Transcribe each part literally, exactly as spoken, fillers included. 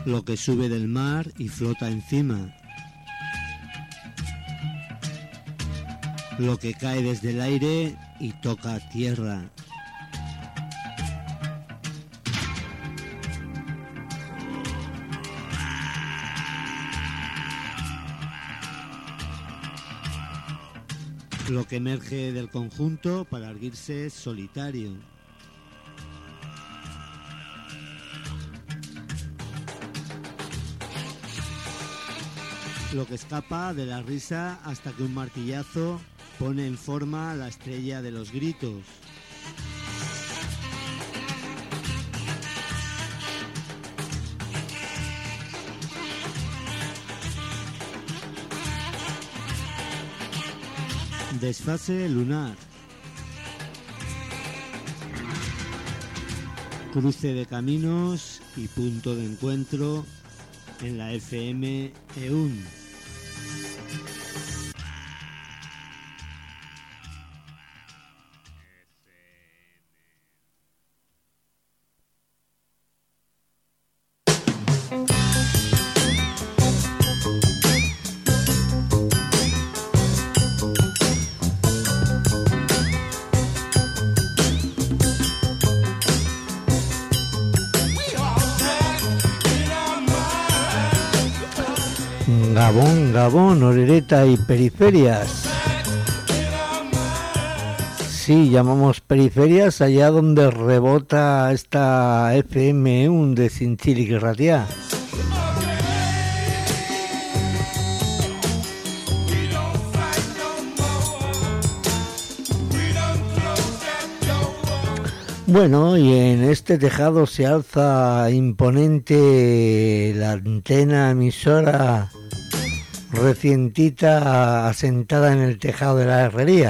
lo que sube del mar y flota encima, lo que cae desde el aire y toca tierra. Lo que emerge del conjunto para erguirse solitario. Lo que escapa de la risa hasta que un martillazo pone en forma la estrella de los gritos. Desfase lunar. Cruce de caminos y punto de encuentro en la F M E U N. Gabón, Gabón, Orereta y periferias. Sí, llamamos periferias allá donde rebota esta F M E U N de Cinchilic y Ratia. Bueno, y en este tejado se alza imponente la antena emisora recientita asentada en el tejado de la herrería.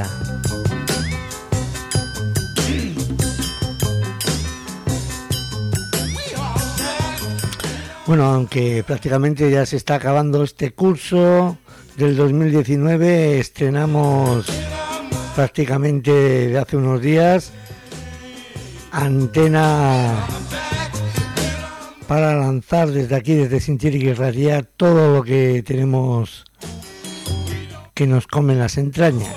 Bueno, aunque prácticamente ya se está acabando este curso del dos mil diecinueve, estrenamos prácticamente de hace unos días antena para lanzar desde aquí, desde Cinchilic y Ratia, todo lo que tenemos que nos comen las entrañas.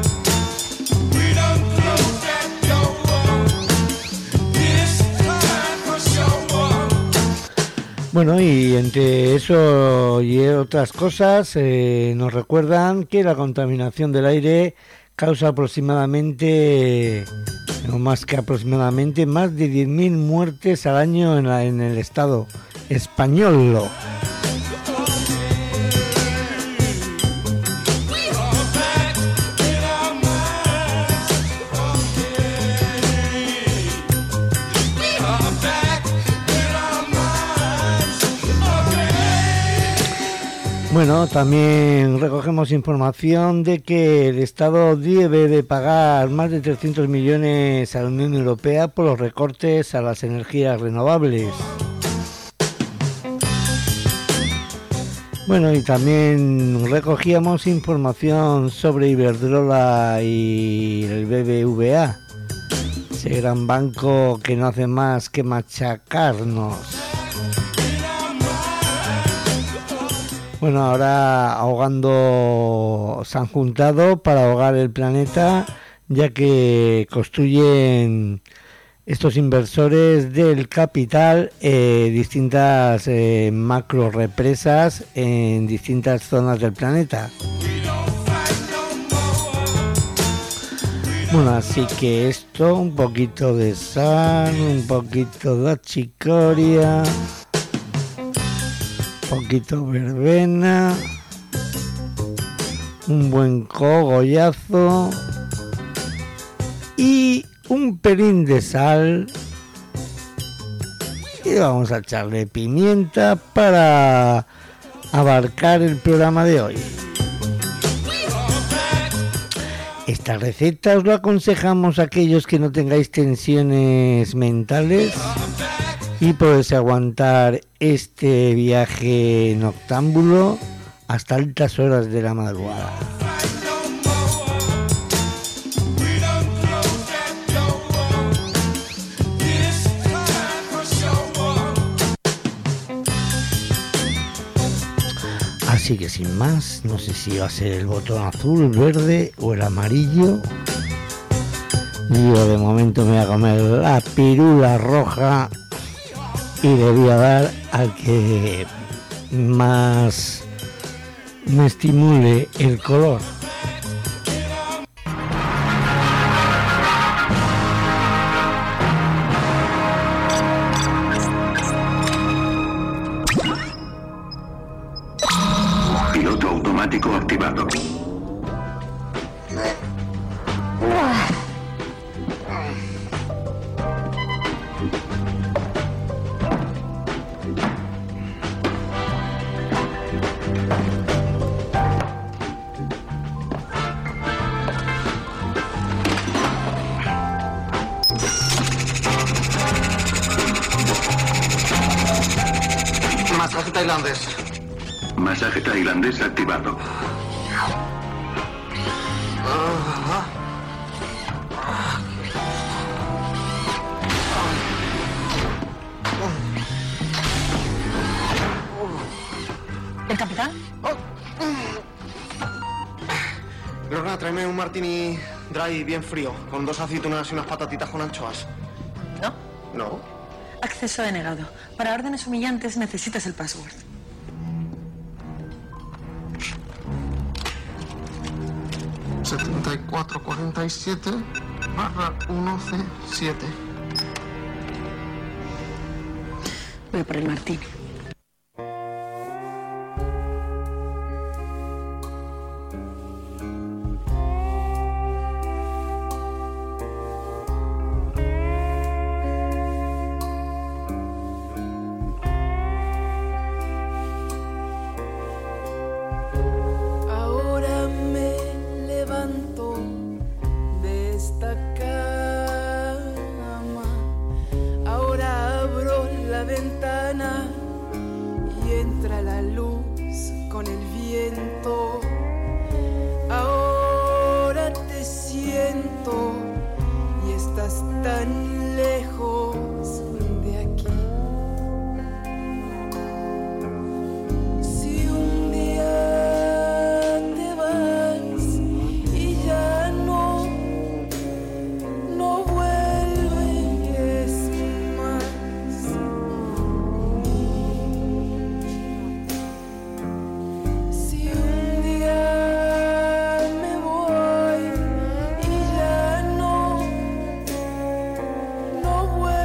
Bueno, y entre eso y otras cosas, eh, nos recuerdan que la contaminación del aire causa aproximadamente, no más que aproximadamente, más de diez mil muertes al año en, la, en el Estado español. Bueno, también recogemos información de que el Estado debe de pagar más de trescientos millones a la Unión Europea por los recortes a las energías renovables. Bueno, y también recogíamos información sobre Iberdrola y el B B V A, ese gran banco que no hace más que machacarnos. Bueno, ahora ahogando, se han juntado para ahogar el planeta, ya que construyen estos inversores del capital eh, distintas eh, macro represas en distintas zonas del planeta. Bueno, así que esto, un poquito de sal, un poquito de achicoria, poquito verbena, un buen cogollazo y un pelín de sal, y vamos a echarle pimienta para abarcar el programa de hoy. Esta receta os lo aconsejamos a aquellos que no tengáis tensiones mentales y podéis aguantar este viaje noctámbulo hasta altas horas de la madrugada. Así que sin más, no sé si va a ser el botón azul, el verde o el amarillo. Yo de momento me voy a comer la pirula roja y le voy a dar al que más me estimule el color. Piloto automático activado. Masaje tailandés. Masaje tailandés activado. ¿El capitán? Lorna, tráeme un martini dry bien frío, con dos aceitunas y unas patatitas con anchoas. ¿No? ¿No? Acceso denegado. Para órdenes humillantes necesitas el password. setenta y cuatro cuarenta y siete barra uno C siete. Voy por el martini. No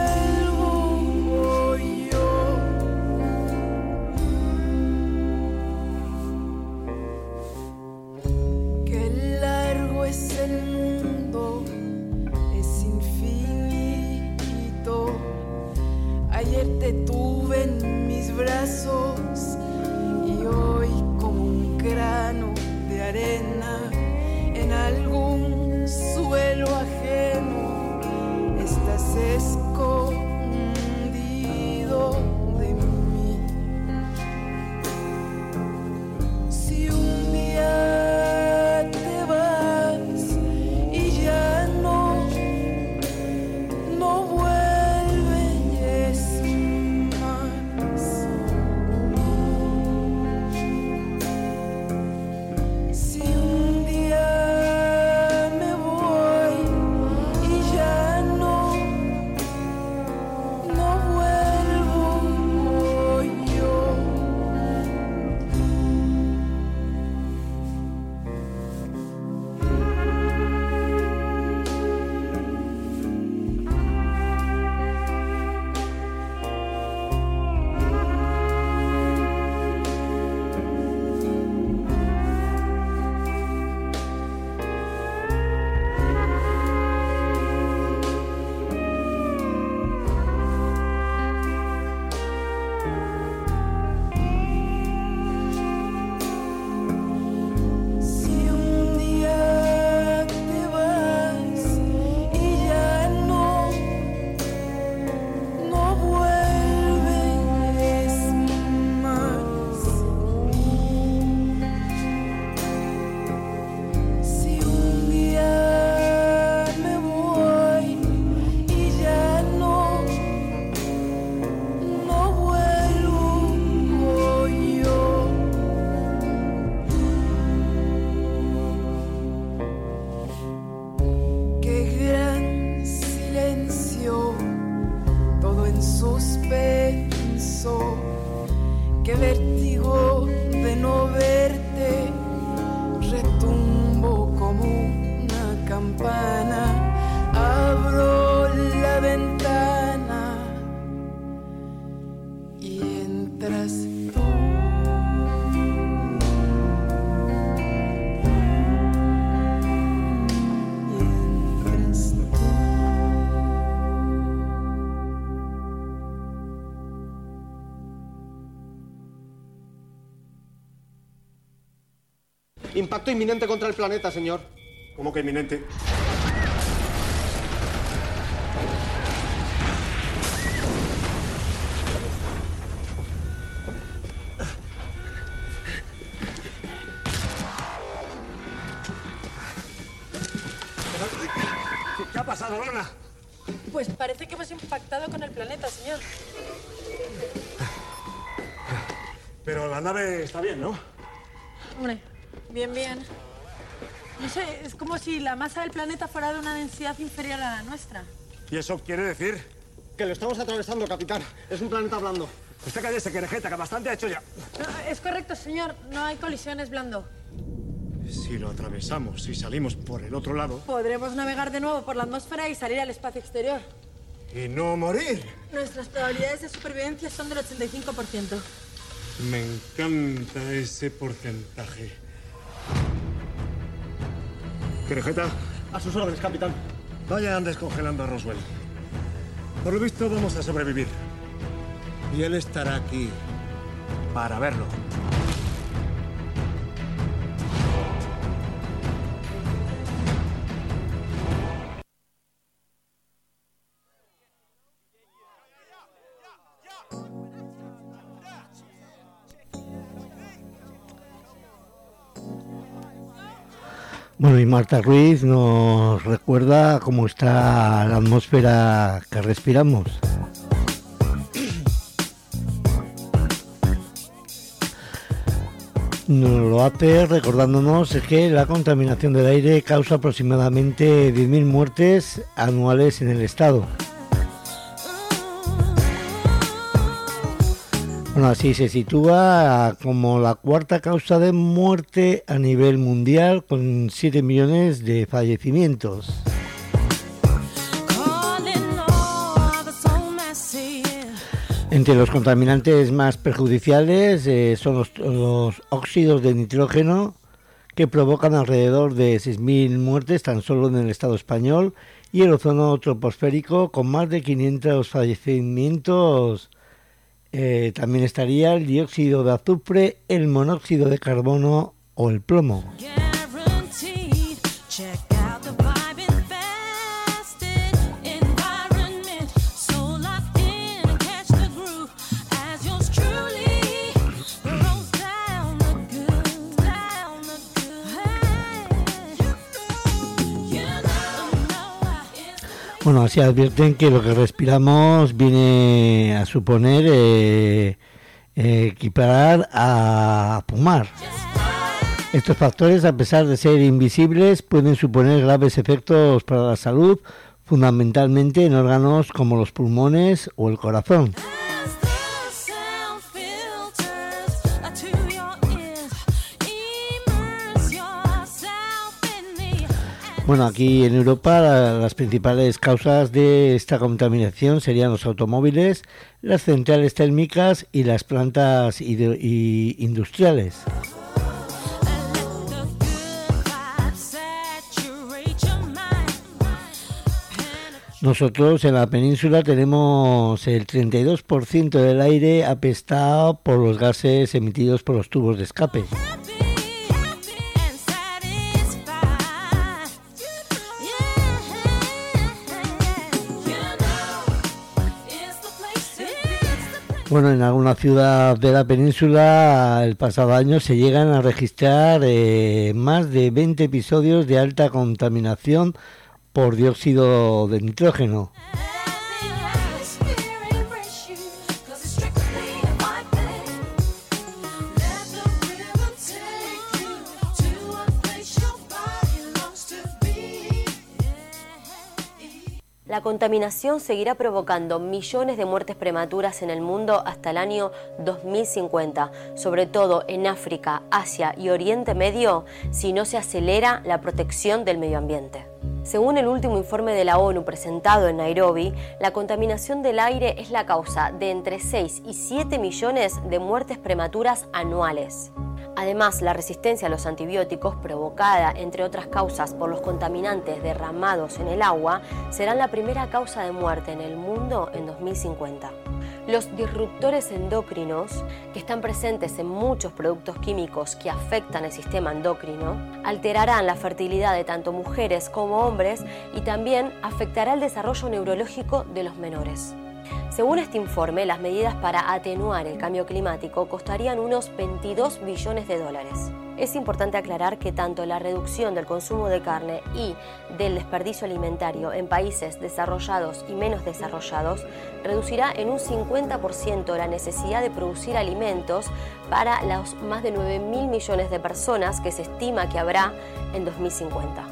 Impacto inminente contra el planeta, señor. ¿Cómo que inminente? ¿Qué ha pasado, Lorna? Pues parece que hemos impactado con el planeta, señor. Pero la nave está bien, ¿no? Hombre, bien, bien. No sé, es como si la masa del planeta fuera de una densidad inferior a la nuestra. ¿Y eso quiere decir? Que lo estamos atravesando, capitán. Es un planeta blando. Usted cállese, querejeta, que bastante ha hecho ya. No, es correcto, señor. No hay colisiones, blando. Si lo atravesamos y salimos por el otro lado... Podremos navegar de nuevo por la atmósfera y salir al espacio exterior. ¡Y no morir! Nuestras probabilidades de supervivencia son del ochenta y cinco por ciento. Me encanta ese porcentaje. ¿Querejeta? A sus órdenes, capitán. Vayan descongelando a Roswell. Por lo visto vamos a sobrevivir. Y él estará aquí para verlo. Bueno, y Marta Ruiz nos recuerda cómo está la atmósfera que respiramos. Nos lo hace recordándonos que la contaminación del aire causa aproximadamente diez mil muertes anuales en el estado. Bueno, así se sitúa como la cuarta causa de muerte a nivel mundial, con siete millones de fallecimientos. Entre los contaminantes más perjudiciales eh, son los, los óxidos de nitrógeno, que provocan alrededor de seis mil muertes tan solo en el Estado español, y el ozono troposférico, con más de quinientos fallecimientos. Eh, también estaría el dióxido de azufre, el monóxido de carbono o el plomo. Bueno, así advierten que lo que respiramos viene a suponer eh, eh, equiparar a fumar. Estos factores, a pesar de ser invisibles, pueden suponer graves efectos para la salud, fundamentalmente en órganos como los pulmones o el corazón. Bueno, aquí en Europa la, las principales causas de esta contaminación serían los automóviles, las centrales térmicas y las plantas hidro- y industriales. Nosotros en la península tenemos el treinta y dos por ciento del aire apestado por los gases emitidos por los tubos de escape. Bueno, en alguna ciudad de la península el pasado año se llegan a registrar eh, más de veinte episodios de alta contaminación por dióxido de nitrógeno. La contaminación seguirá provocando millones de muertes prematuras en el mundo hasta el año dos mil cincuenta, sobre todo en África, Asia y Oriente Medio, si no se acelera la protección del medio ambiente. Según el último informe de la ONU presentado en Nairobi, la contaminación del aire es la causa de entre seis y siete millones de muertes prematuras anuales. Además, la resistencia a los antibióticos, provocada, entre otras causas, por los contaminantes derramados en el agua, será la primera causa de muerte en el mundo en dos mil cincuenta. Los disruptores endocrinos, que están presentes en muchos productos químicos que afectan el sistema endocrino, alterarán la fertilidad de tanto mujeres como hombres y también afectará el desarrollo neurológico de los menores. Según este informe, las medidas para atenuar el cambio climático costarían unos veintidós billones de dólares. Es importante aclarar que tanto la reducción del consumo de carne y del desperdicio alimentario en países desarrollados y menos desarrollados reducirá en un cincuenta por ciento la necesidad de producir alimentos para los más de nueve mil millones de personas que se estima que habrá en dos mil cincuenta.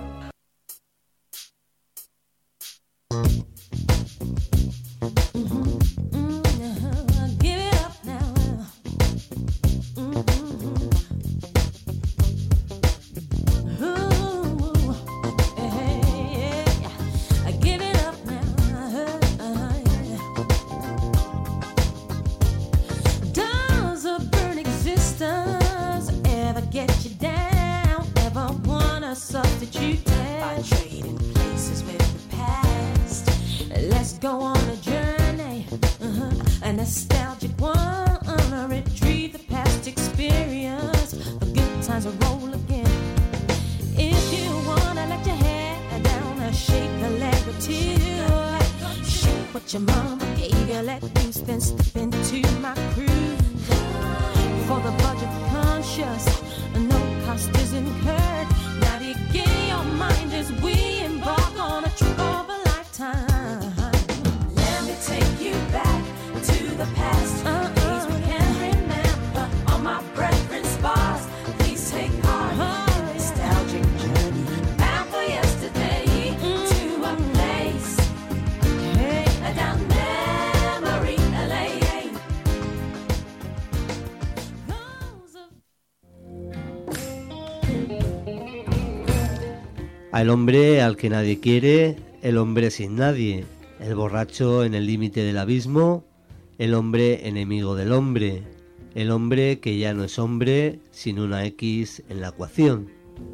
El hombre al que nadie quiere, el hombre sin nadie, el borracho en el límite del abismo, el hombre enemigo del hombre, el hombre que ya no es hombre sin una X en la ecuación.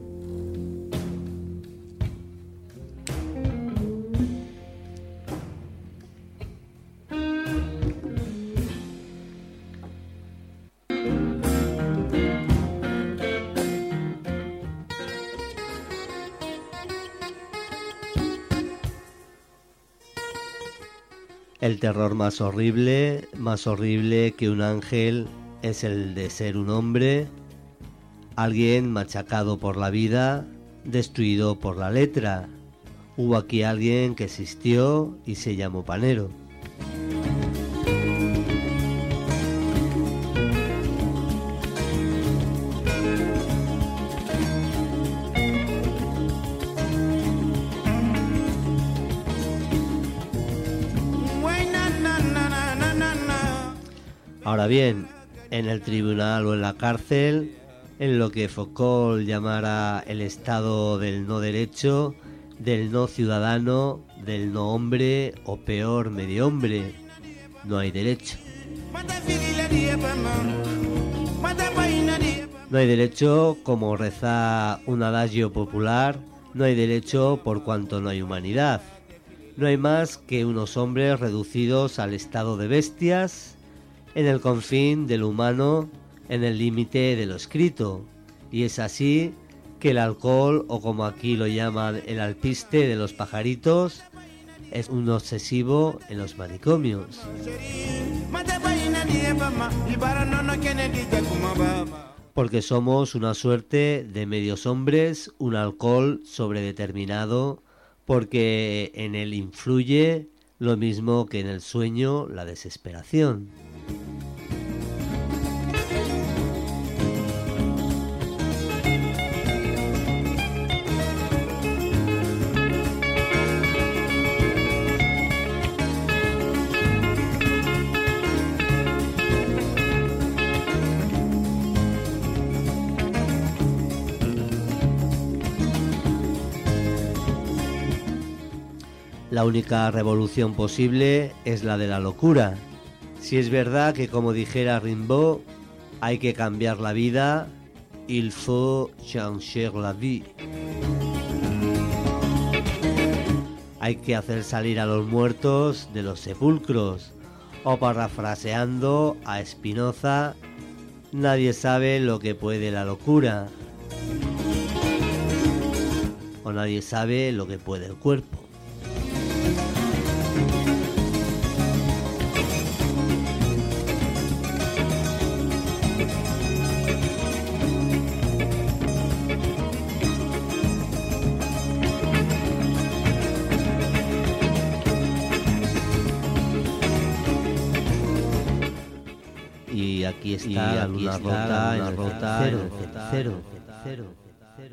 El terror más horrible, más horrible que un ángel, es el de ser un hombre, alguien machacado por la vida, destruido por la letra. Hubo aquí alguien que existió y se llamó Panero. Ahora bien, en el tribunal o en la cárcel, en lo que Foucault llamara el estado del no derecho, del no ciudadano, del no hombre o peor medio hombre, no hay derecho. No hay derecho, como reza un adagio popular, no hay derecho por cuanto no hay humanidad. No hay más que unos hombres reducidos al estado de bestias, en el confín de lo humano, en el límite de lo escrito. Y es así que el alcohol, o como aquí lo llaman el alpiste de los pajaritos, es un obsesivo en los manicomios. Porque somos una suerte de medios hombres, un alcohol sobredeterminado, porque en él influye lo mismo que en el sueño la desesperación. La única revolución posible es la de la locura. Si es verdad que, como dijera Rimbaud, hay que cambiar la vida, il faut changer la vie. Hay que hacer salir a los muertos de los sepulcros, O parafraseando a Spinoza, nadie sabe lo que puede la locura. O nadie sabe lo que puede el cuerpo. Y aquí está, y la aquí luna está rota, en el rota cero, en el cero, cero, cero.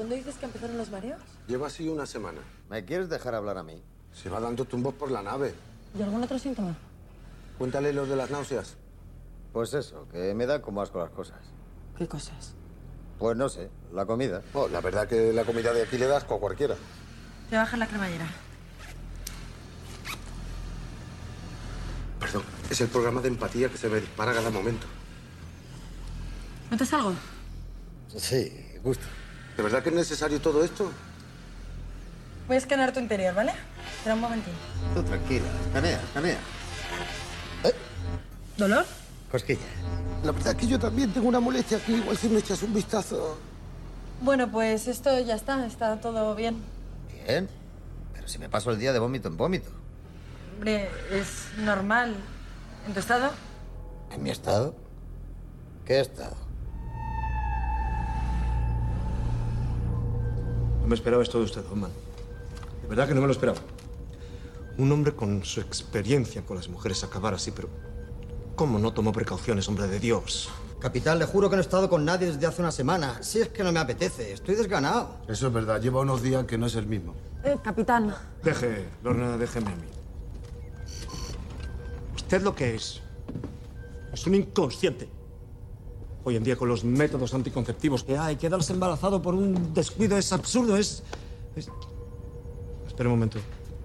¿Cuándo dices que empezaron los mareos? Lleva así una semana. ¿Me quieres dejar hablar a mí? Se va dando tumbos por la nave. ¿Y algún otro síntoma? Cuéntale los de las náuseas. Pues eso, que me da como asco las cosas. ¿Qué cosas? Pues no sé, la comida. Oh, la verdad que la comida de aquí le da asco a cualquiera. Te bajas la cremallera. Perdón, es el programa de empatía que se me dispara a cada momento. ¿Notas algo? Sí, gusto. ¿De verdad que es necesario todo esto? Voy a escanear tu interior, ¿vale? Espera un momentín. Tú tranquila, escanea, escanea. ¿Eh? ¿Dolor? Cosquilla. La verdad que yo también tengo una molestia aquí. Igual si me echas un vistazo. Bueno, pues esto ya está. Está todo bien. Bien. Pero si me paso el día de vómito en vómito. Hombre, es normal. ¿En tu estado? ¿En mi estado? ¿Qué estado? No me esperaba esto de usted, Hoffman. De verdad que no me lo esperaba. Un hombre con su experiencia con las mujeres acabar así, pero... ¿Cómo no tomó precauciones, hombre de Dios? Capitán, le juro que no he estado con nadie desde hace una semana. Si es que no me apetece, estoy desganado. Eso es verdad. Lleva unos días que no es el mismo. Eh, capitán. Deje, Lorna, déjeme a mí. Usted lo que es... es un inconsciente. Hoy en día, con los métodos anticonceptivos que hay, quedarse embarazado por un descuido es absurdo, es... es... Espera un momento.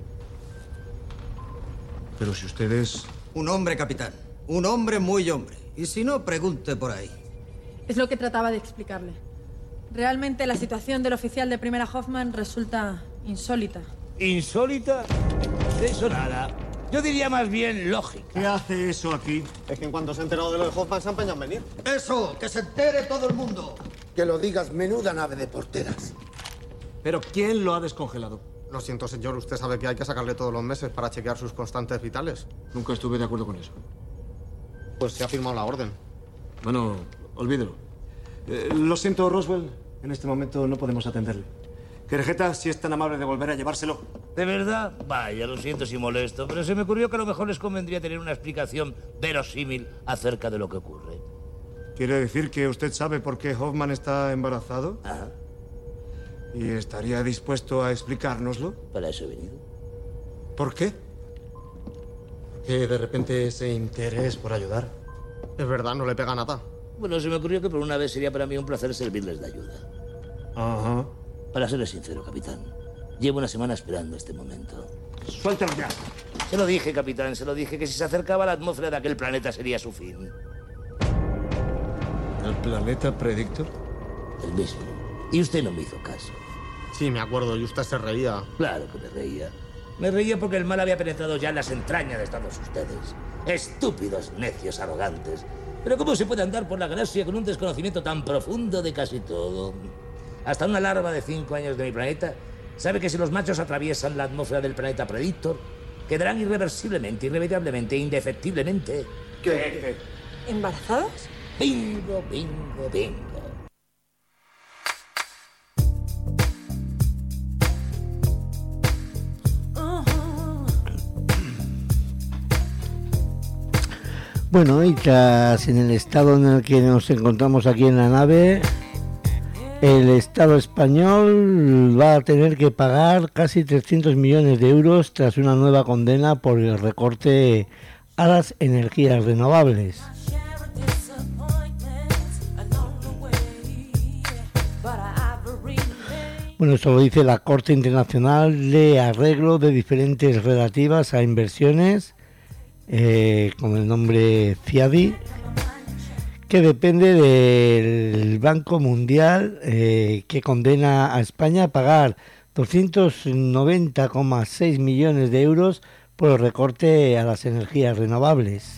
Pero si usted es... Un hombre, capitán. Un hombre muy hombre. Y si no, pregunte por ahí. Es lo que trataba de explicarle. Realmente la situación del oficial de primera Hoffman resulta insólita. ¿Insólita? De eso nada. Yo diría más bien lógica. ¿Qué hace eso aquí? Es que en cuanto se ha enterado de lo de Hoffman se ha empeñado en venir. ¡Eso! ¡Que se entere todo el mundo! Que lo digas, menuda nave de porteras. ¿Pero quién lo ha descongelado? Lo siento, señor. Usted sabe que hay que sacarle todos los meses para chequear sus constantes vitales. Nunca estuve de acuerdo con eso. Pues se ha firmado la orden. Bueno, olvídelo. Eh, lo siento, Roswell. En este momento no podemos atenderle. Querejeta, si es tan amable de volver a llevárselo. ¿De verdad? Vaya, lo siento si molesto, pero se me ocurrió que a lo mejor les convendría tener una explicación verosímil acerca de lo que ocurre. ¿Quiere decir que usted sabe por qué Hoffman está embarazado? Ajá. ¿Y estaría dispuesto a explicárnoslo? Para eso he venido. ¿Por qué? ¿Que de repente ese interés por ayudar? Es verdad, no le pega nada. Bueno, se me ocurrió que por una vez sería para mí un placer servirles de ayuda. Ajá. Para serles sincero, capitán, llevo una semana esperando este momento. ¡Suéltalo ya! Se lo dije, capitán, se lo dije, que si se acercaba a la atmósfera de aquel planeta sería su fin. ¿El planeta Predictor? El mismo. Y usted no me hizo caso. Sí, me acuerdo, y usted se reía. Claro que me reía. Me reía porque el mal había penetrado ya en las entrañas de todos ustedes. Estúpidos, necios, arrogantes. Pero ¿cómo se puede andar por la galaxia con un desconocimiento tan profundo de casi todo? Hasta una larva de cinco años de mi planeta sabe que si los machos atraviesan la atmósfera del planeta Predictor, quedarán irreversiblemente, irremediablemente, indefectiblemente... ¿Qué? ¿Embarazados? Bingo, bingo, bingo. Bueno, y tras en el estado en el que nos encontramos aquí en la nave, el Estado español va a tener que pagar casi trescientos millones de euros tras una nueva condena por el recorte a las energías renovables. Bueno, esto lo dice la Corte Internacional de Arreglo de Diferentes Relativas a Inversiones, eh, con el nombre FIADI, que depende del Banco Mundial, eh, que condena a España a pagar doscientos noventa coma seis millones de euros por el recorte a las energías renovables.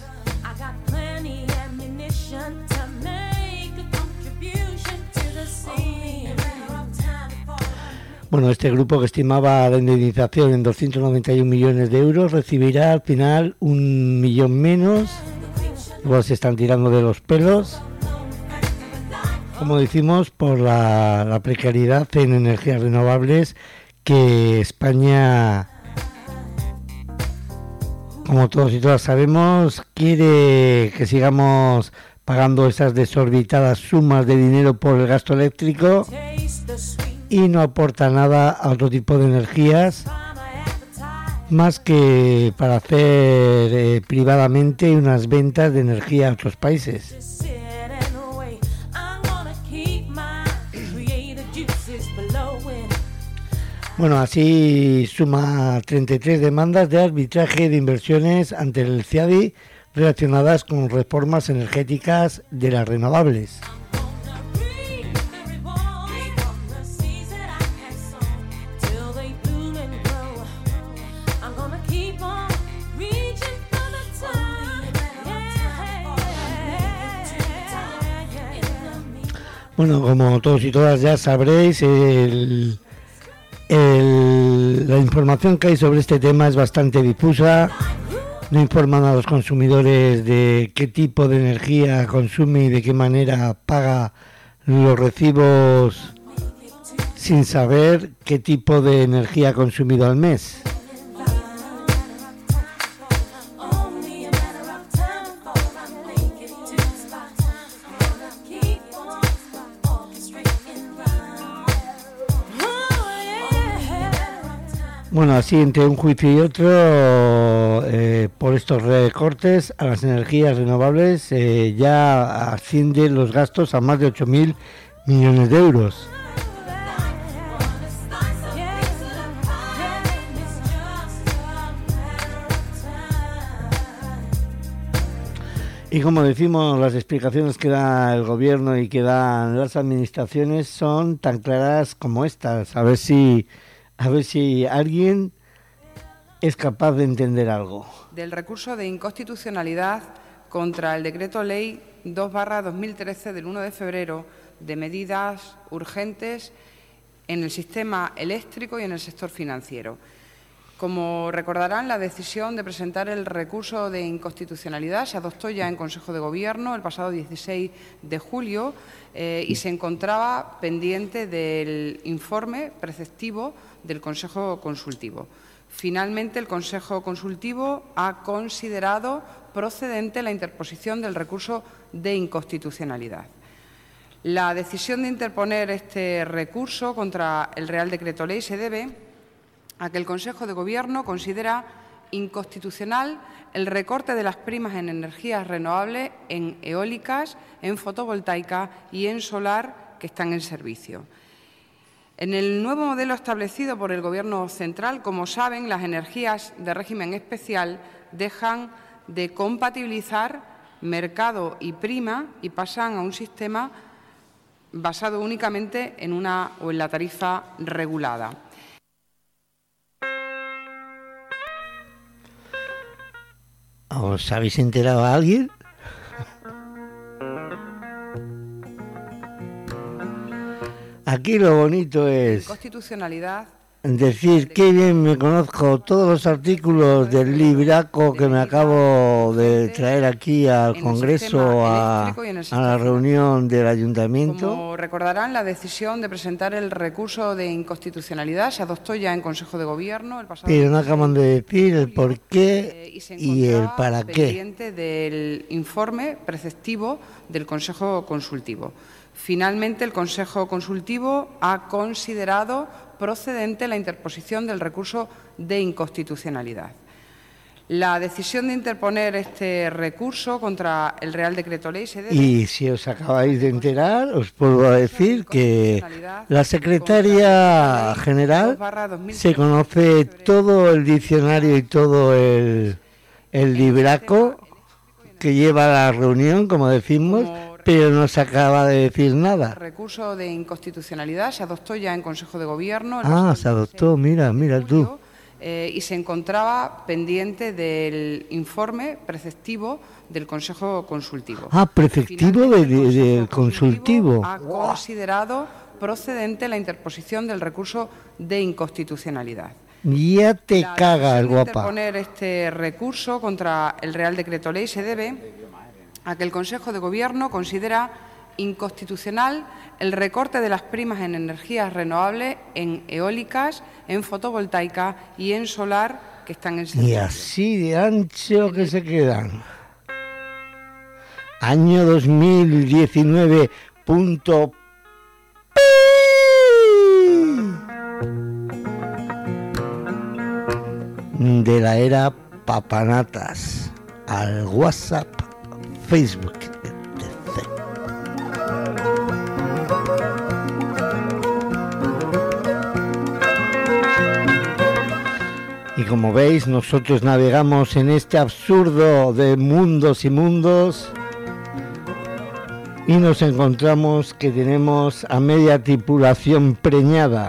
Bueno, este grupo, que estimaba la indemnización en doscientos noventa y un millones de euros, recibirá al final un millón menos. Igual se están tirando de los pelos, como decimos, por la, la precariedad en energías renovables que España, como todos y todas sabemos, quiere que sigamos pagando esas desorbitadas sumas de dinero por el gasto eléctrico. y no aporta nada a otro tipo de energías más que para hacer eh, privadamente unas ventas de energía a otros países. Bueno, así suma treinta y tres demandas de arbitraje de inversiones ante el C I A D I relacionadas con reformas energéticas de las renovables. Bueno, como todos y todas ya sabréis, el, el, la información que hay sobre este tema es bastante difusa. No informan a los consumidores de qué tipo de energía consume y de qué manera paga los recibos sin saber qué tipo de energía ha consumido al mes. Bueno, así entre un juicio y otro, eh, por estos recortes a las energías renovables, eh, ya ascienden los gastos a más de ocho mil millones de euros. Y como decimos, las explicaciones que da el gobierno y que dan las administraciones son tan claras como estas. A ver si... A ver si alguien es capaz de entender algo. Del recurso de inconstitucionalidad contra el Decreto Ley dos barra dos mil trece del uno de febrero de medidas urgentes en el sistema eléctrico y en el sector financiero. Como recordarán, la decisión de presentar el recurso de inconstitucionalidad se adoptó ya en Consejo de Gobierno el pasado dieciséis de julio eh, y se encontraba pendiente del informe preceptivo del Consejo Consultivo. Finalmente, el Consejo Consultivo ha considerado procedente la interposición del recurso de inconstitucionalidad. La decisión de interponer este recurso contra el Real Decreto Ley se debe a que el Consejo de Gobierno considera inconstitucional el recorte de las primas en energías renovables, en eólicas, en fotovoltaica y en solar que están en servicio. En el nuevo modelo establecido por el Gobierno central, como saben, las energías de régimen especial dejan de compatibilizar mercado y prima y pasan a un sistema basado únicamente en una o en la tarifa regulada. ¿Os habéis enterado a alguien? Aquí lo bonito es constitucionalidad decir qué bien me conozco todos los artículos del libraco que me acabo de traer aquí al Congreso, a, a la reunión del Ayuntamiento. Como recordarán, la decisión de presentar el recurso de inconstitucionalidad se adoptó ya en Consejo de Gobierno el pasado. Pero no acaban de decir el por qué eh, y, y el para qué. Pendiente del informe preceptivo del Consejo Consultivo. Finalmente, el Consejo Consultivo ha considerado procedente la interposición del recurso de inconstitucionalidad. La decisión de interponer este recurso contra el Real Decreto Ley se debe... Y si os acabáis de enterar, os puedo decir que la Secretaria General se conoce todo el diccionario y todo el, el libraco que lleva la reunión, como decimos, pero no se acaba de decir nada. El recurso de inconstitucionalidad se adoptó ya en Consejo de Gobierno. Ah, se adoptó, mira, mira tú. Eh, y se encontraba pendiente del informe preceptivo del Consejo Consultivo. Ah, preceptivo de, de, del Consultivo. Ha considerado procedente la interposición del recurso de inconstitucionalidad. Ya te la cagas, guapa. Interponer este recurso contra el Real Decreto Ley se debe a que el Consejo de Gobierno considera inconstitucional el recorte de las primas en energías renovables, en eólicas, en fotovoltaica y en solar que están en servicio. Y así de ancho que se quedan. Año dos mil diecinueve. Punto. de la era papanatas al WhatsApp, Facebook, etcétera. Y como veis, nosotros navegamos en este absurdo de mundos y mundos y nos encontramos que tenemos a media tripulación preñada.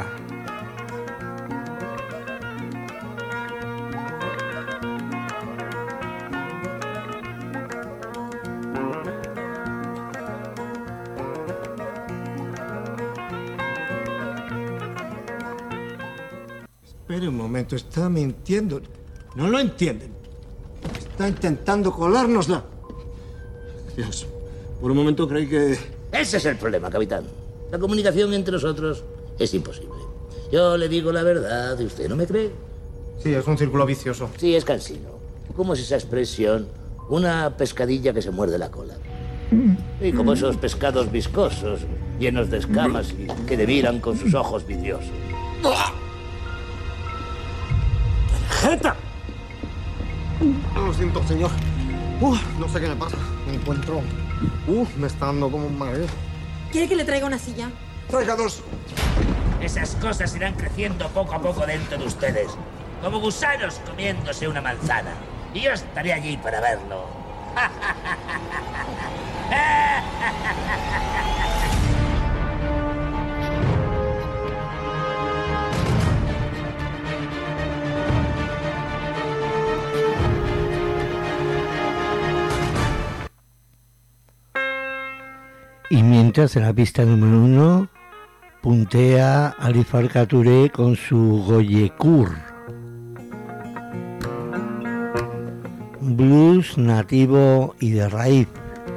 Espere un momento, está mintiendo. No lo entienden. Está intentando colárnosla. Dios, por un momento creí que... Ese es el problema, capitán. La comunicación entre nosotros es imposible. Yo le digo la verdad y usted no me cree. Sí, es un círculo vicioso. Sí, es cansino. ¿Cómo es esa expresión? Una pescadilla que se muerde la cola. Y como esos pescados viscosos, llenos de escamas y que deviran con sus ojos vidriosos. ¡Jeta! Lo siento, señor. Uf, no sé qué me pasa. Me encuentro... Uf, me está dando como un mareo. ¿Quiere que le traiga una silla? Traiga dos. Esas cosas irán creciendo poco a poco dentro de ustedes, como gusanos comiéndose una manzana. Y yo estaré allí para verlo. Y mientras en la pista número uno puntea Alifar Touré con su Goyekur, blues nativo y de raíz.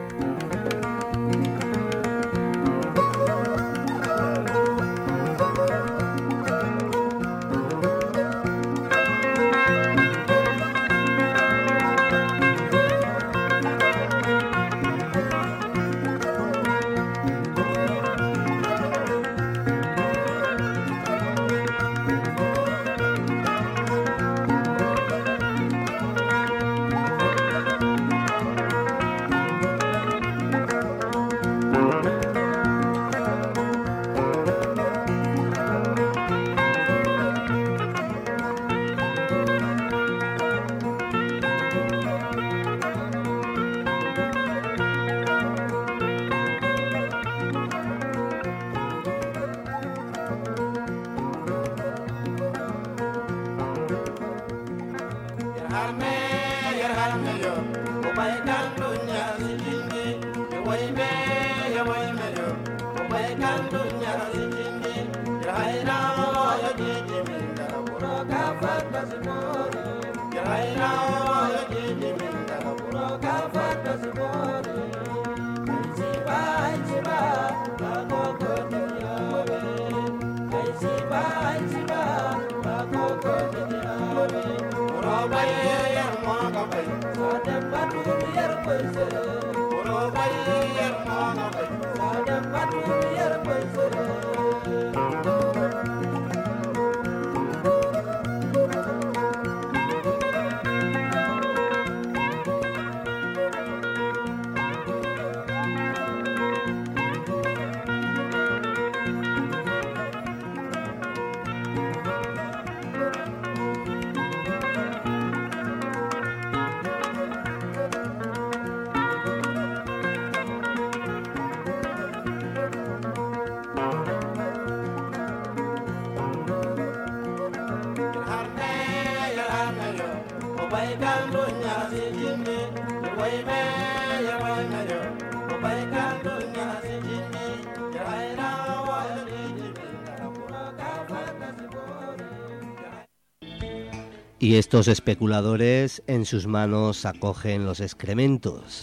Y estos especuladores en sus manos acogen los excrementos.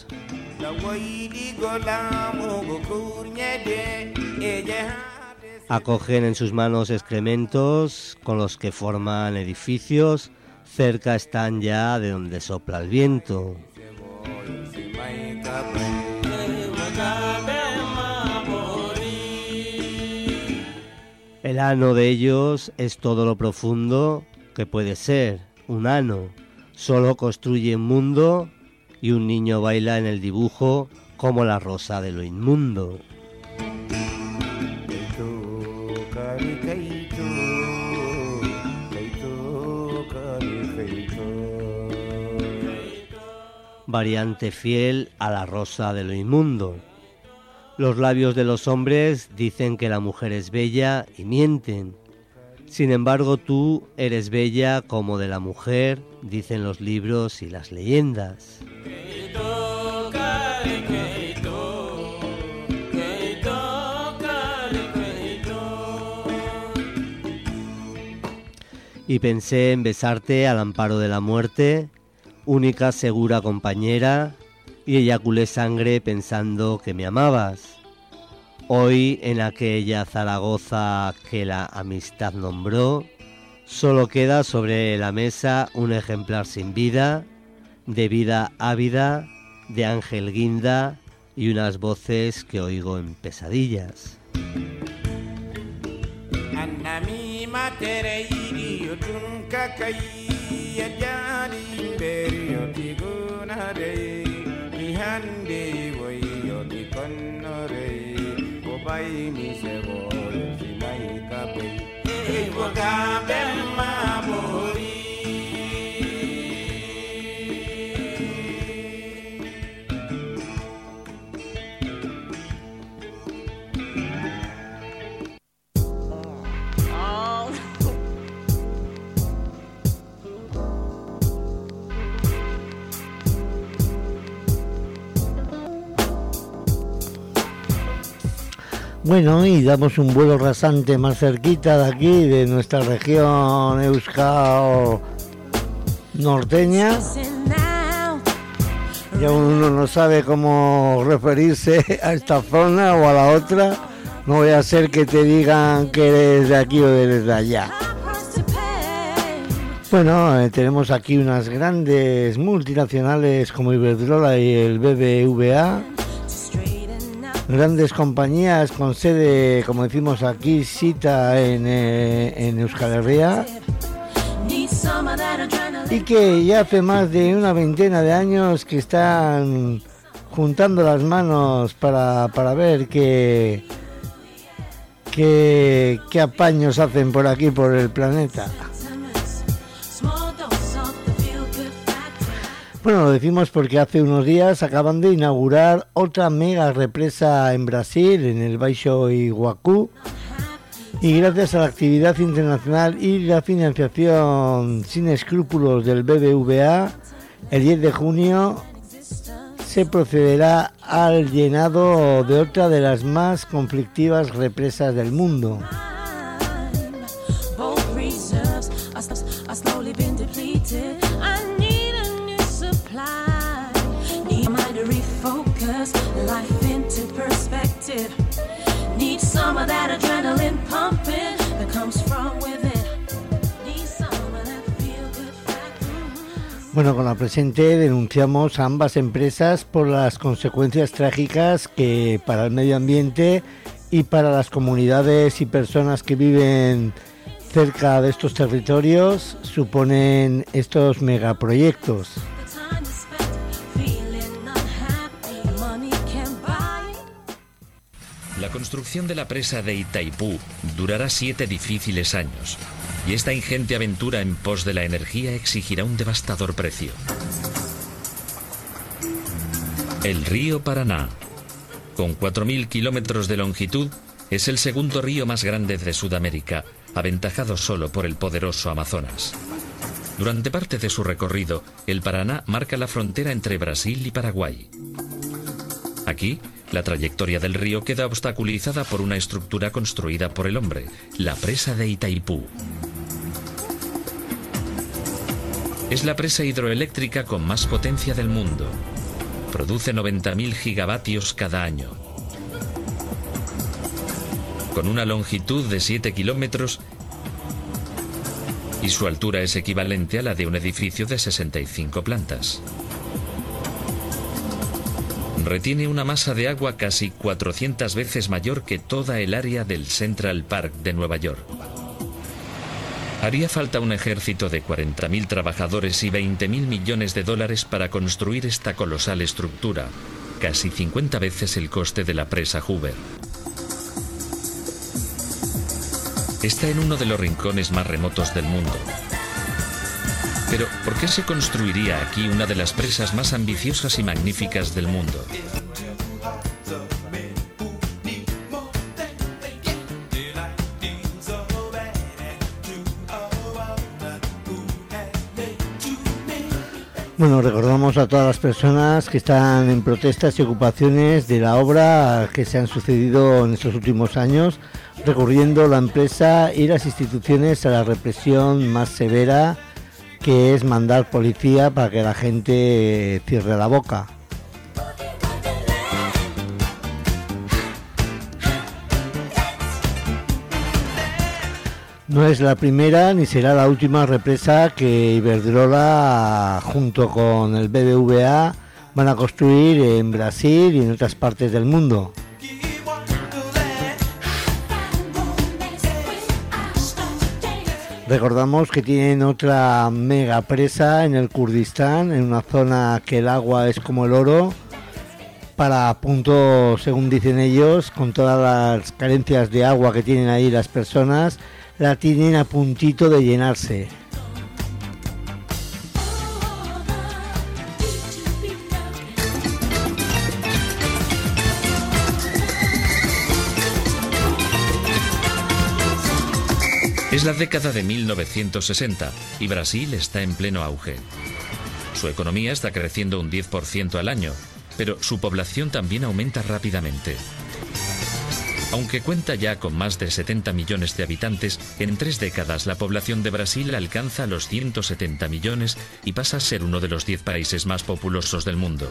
Acogen en sus manos excrementos con los que forman edificios. Cerca están ya de donde sopla el viento. El ano de ellos es todo lo profundo que puede ser, un ano, solo construye un mundo y un niño baila en el dibujo como la rosa de lo inmundo. Variante fiel a la rosa de lo inmundo. Los labios de los hombres dicen que la mujer es bella y mienten. Sin embargo, tú eres bella como de la mujer, dicen los libros y las leyendas. Y pensé en besarte al amparo de la muerte, única segura compañera, y eyaculé sangre pensando que me amabas. Hoy, en aquella Zaragoza que la amistad nombró, solo queda sobre la mesa un ejemplar sin vida, de vida ávida, de ángel guinda y unas voces que oigo en pesadillas. Bueno, y damos un vuelo rasante más cerquita de aquí, de nuestra región euskal norteña. Ya uno no sabe cómo referirse a esta zona o a la otra. No voy a hacer que te digan que eres de aquí o eres de allá. Bueno, eh, tenemos aquí unas grandes multinacionales como Iberdrola y el B B V A. Grandes compañías con sede, como decimos aquí, cita en, eh, en Euskal Herria, y que ya hace más de una veintena de años que están juntando las manos para, para ver qué, qué, qué apaños hacen por aquí, por el planeta. Bueno, lo decimos porque hace unos días acaban de inaugurar otra mega represa en Brasil, en el Baixo Iguacu, y gracias a la actividad internacional y la financiación sin escrúpulos del B B V A, el diez de junio se procederá al llenado de otra de las más conflictivas represas del mundo. Bueno, con la presente denunciamos a ambas empresas por las consecuencias trágicas que para el medio ambiente y para las comunidades y personas que viven cerca de estos territorios suponen estos megaproyectos. La construcción de la presa de Itaipú durará siete difíciles años, y esta ingente aventura en pos de la energía exigirá un devastador precio. El río Paraná, con cuatro mil kilómetros de longitud, es el segundo río más grande de Sudamérica, aventajado solo por el poderoso Amazonas. Durante parte de su recorrido, el Paraná marca la frontera entre Brasil y Paraguay. Aquí, la trayectoria del río queda obstaculizada por una estructura construida por el hombre, la presa de Itaipú. Es la presa hidroeléctrica con más potencia del mundo. Produce noventa mil gigavatios cada año. Con una longitud de siete kilómetros y su altura es equivalente a la de un edificio de sesenta y cinco plantas. Retiene una masa de agua casi cuatrocientas veces mayor que toda el área del Central Park de Nueva York. Haría falta un ejército de cuarenta mil trabajadores y veinte mil millones de dólares para construir esta colosal estructura, casi cincuenta veces el coste de la presa Hoover. Está en uno de los rincones más remotos del mundo. Pero, ¿por qué se construiría aquí una de las presas más ambiciosas y magníficas del mundo? Bueno, recordamos a todas las personas que están en protestas y ocupaciones de la obra que se han sucedido en estos últimos años, recurriendo la empresa y las instituciones a la represión más severa, que es mandar policía para que la gente cierre la boca. No es la primera ni será la última represa que Iberdrola junto con el B B V A van a construir en Brasil y en otras partes del mundo. Recordamos que tienen otra mega presa en el Kurdistán, en una zona que el agua es como el oro, para punto, según dicen ellos, con todas las carencias de agua que tienen ahí las personas, la tienen a puntito de llenarse. Es la década de mil novecientos sesenta y Brasil está en pleno auge. Su economía está creciendo un diez por ciento al año, pero su población también aumenta rápidamente. Aunque cuenta ya con más de setenta millones de habitantes, en tres décadas la población de Brasil alcanza los ciento setenta millones y pasa a ser uno de los diez países más populosos del mundo.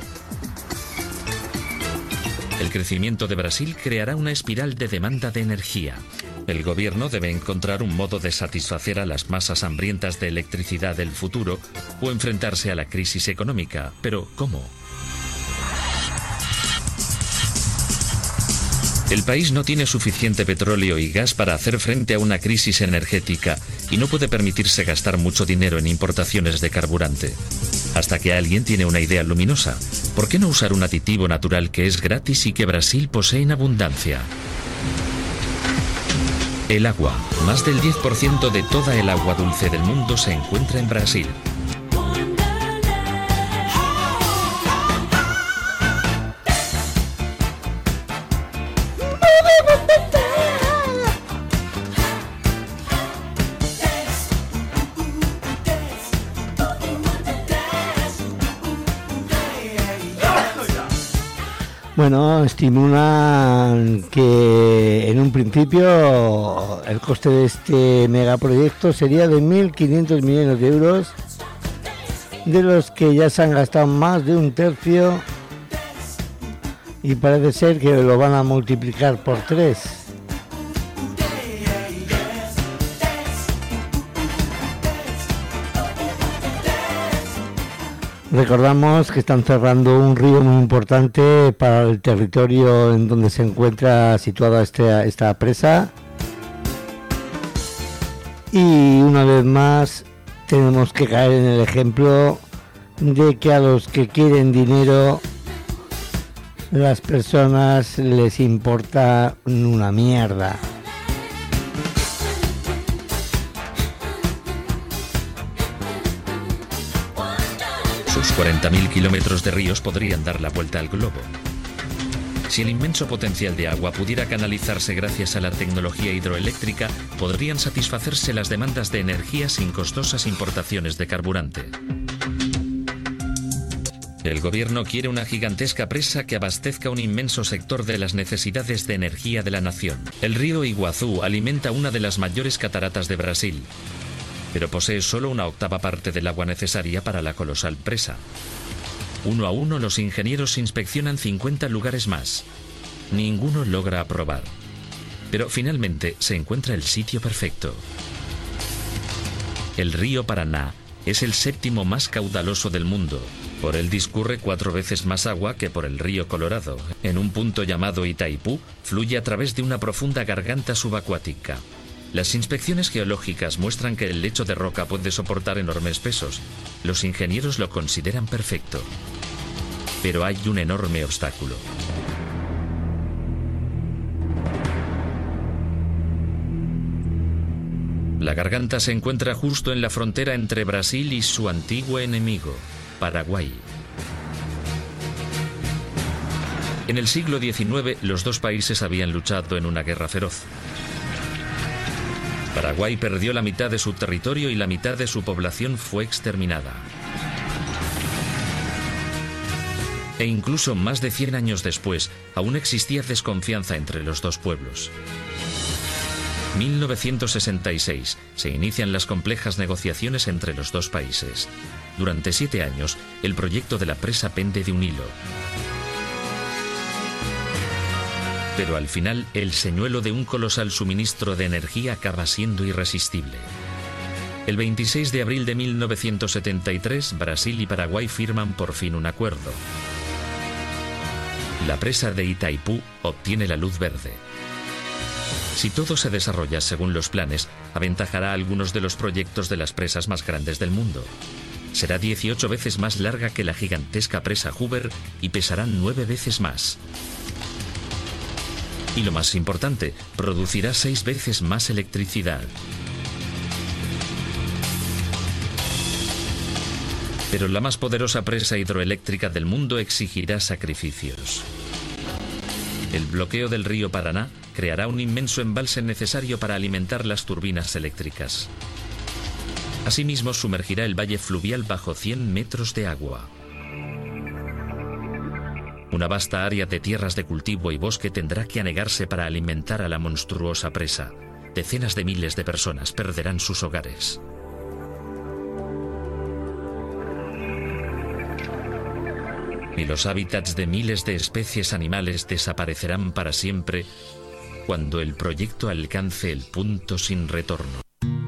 El crecimiento de Brasil creará una espiral de demanda de energía. El gobierno debe encontrar un modo de satisfacer a las masas hambrientas de electricidad del futuro o enfrentarse a la crisis económica. Pero, ¿cómo? El país no tiene suficiente petróleo y gas para hacer frente a una crisis energética y no puede permitirse gastar mucho dinero en importaciones de carburante. Hasta que alguien tiene una idea luminosa. ¿Por qué no usar un aditivo natural que es gratis y que Brasil posee en abundancia? El agua. Más del diez por ciento de toda el agua dulce del mundo se encuentra en Brasil. Bueno, estimulan que en un principio el coste de este megaproyecto sería de mil quinientos millones de euros, de los que ya se han gastado más de un tercio y parece ser que lo van a multiplicar por tres. Recordamos que están cerrando un río muy importante para el territorio en donde se encuentra situada este, esta presa. Y una vez más tenemos que caer en el ejemplo de que a los que quieren dinero, las personas les importa una mierda. cuarenta mil kilómetros de ríos podrían dar la vuelta al globo. Si el inmenso potencial de agua pudiera canalizarse gracias a la tecnología hidroeléctrica, podrían satisfacerse las demandas de energía sin costosas importaciones de carburante. El gobierno quiere una gigantesca presa que abastezca un inmenso sector de las necesidades de energía de la nación. El río Iguazú alimenta una de las mayores cataratas de Brasil, pero posee solo una octava parte del agua necesaria para la colosal presa. Uno a uno los ingenieros inspeccionan cincuenta lugares más. Ninguno logra aprobar. Pero finalmente se encuentra el sitio perfecto. El río Paraná es el séptimo más caudaloso del mundo. Por él discurre cuatro veces más agua que por el río Colorado. En un punto llamado Itaipú, fluye a través de una profunda garganta subacuática. Las inspecciones geológicas muestran que el lecho de roca puede soportar enormes pesos. Los ingenieros lo consideran perfecto. Pero hay un enorme obstáculo. La garganta se encuentra justo en la frontera entre Brasil y su antiguo enemigo, Paraguay. En el siglo diecinueve, los dos países habían luchado en una guerra feroz. Paraguay perdió la mitad de su territorio y la mitad de su población fue exterminada. E incluso más de cien años después, aún existía desconfianza entre los dos pueblos. mil novecientos sesenta y seis, se inician las complejas negociaciones entre los dos países. Durante siete años, el proyecto de la presa pende de un hilo. Pero al final, el señuelo de un colosal suministro de energía acaba siendo irresistible. El veintiséis de abril de mil novecientos setenta y tres, Brasil y Paraguay firman por fin un acuerdo. La presa de Itaipú obtiene la luz verde. Si todo se desarrolla según los planes, aventajará algunos de los proyectos de las presas más grandes del mundo. Será dieciocho veces más larga que la gigantesca presa Hoover y pesará nueve veces más. Y lo más importante, producirá seis veces más electricidad. Pero la más poderosa presa hidroeléctrica del mundo exigirá sacrificios. El bloqueo del río Paraná creará un inmenso embalse necesario para alimentar las turbinas eléctricas. Asimismo, sumergirá el valle fluvial bajo cien metros de agua. Una vasta área de tierras de cultivo y bosque tendrá que anegarse para alimentar a la monstruosa presa. Decenas de miles de personas perderán sus hogares. Y los hábitats de miles de especies animales desaparecerán para siempre cuando el proyecto alcance el punto sin retorno.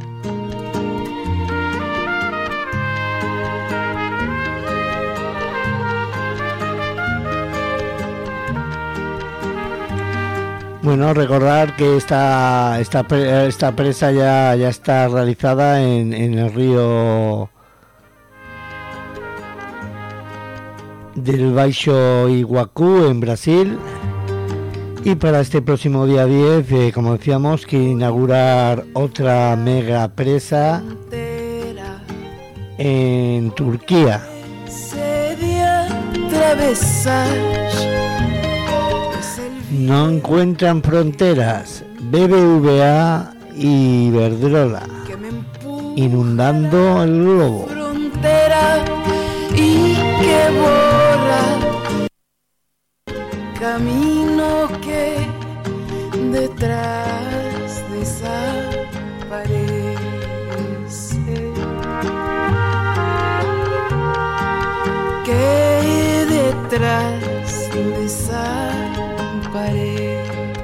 Bueno, recordar que esta, esta, esta presa ya, ya está realizada en, en el río del Baixo Iguacu, en Brasil. Y para este próximo día diez, eh, como decíamos, que inaugurar otra mega presa en Turquía. No encuentran fronteras. B B V A y Iberdrola inundando el globo. Y que borra camino que detrás desaparece, que detrás desaparece.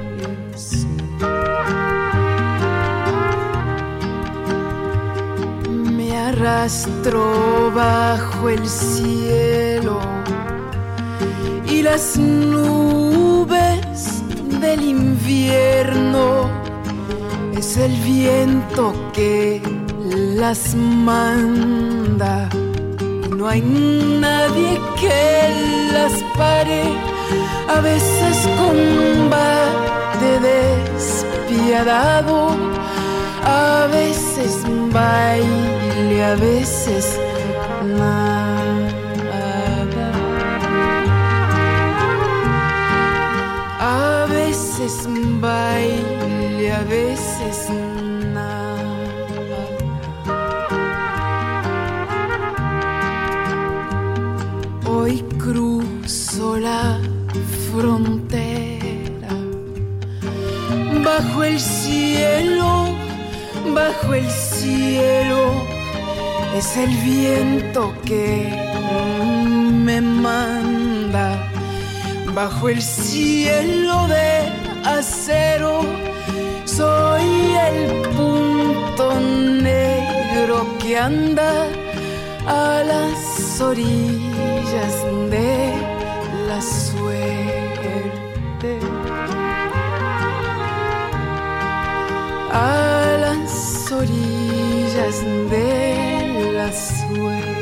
Me arrastro bajo el cielo y las nubes del invierno, es el viento que las manda y no hay nadie que las pare. A veces combate despiadado, a veces baile, a veces nada. A veces baile, a veces nada. Hoy cruzo la frontera, bajo el cielo, bajo el cielo, es el viento que me manda. Bajo el cielo de acero, soy el punto negro que anda a las orillas de la suerte. A las orillas de la suerte.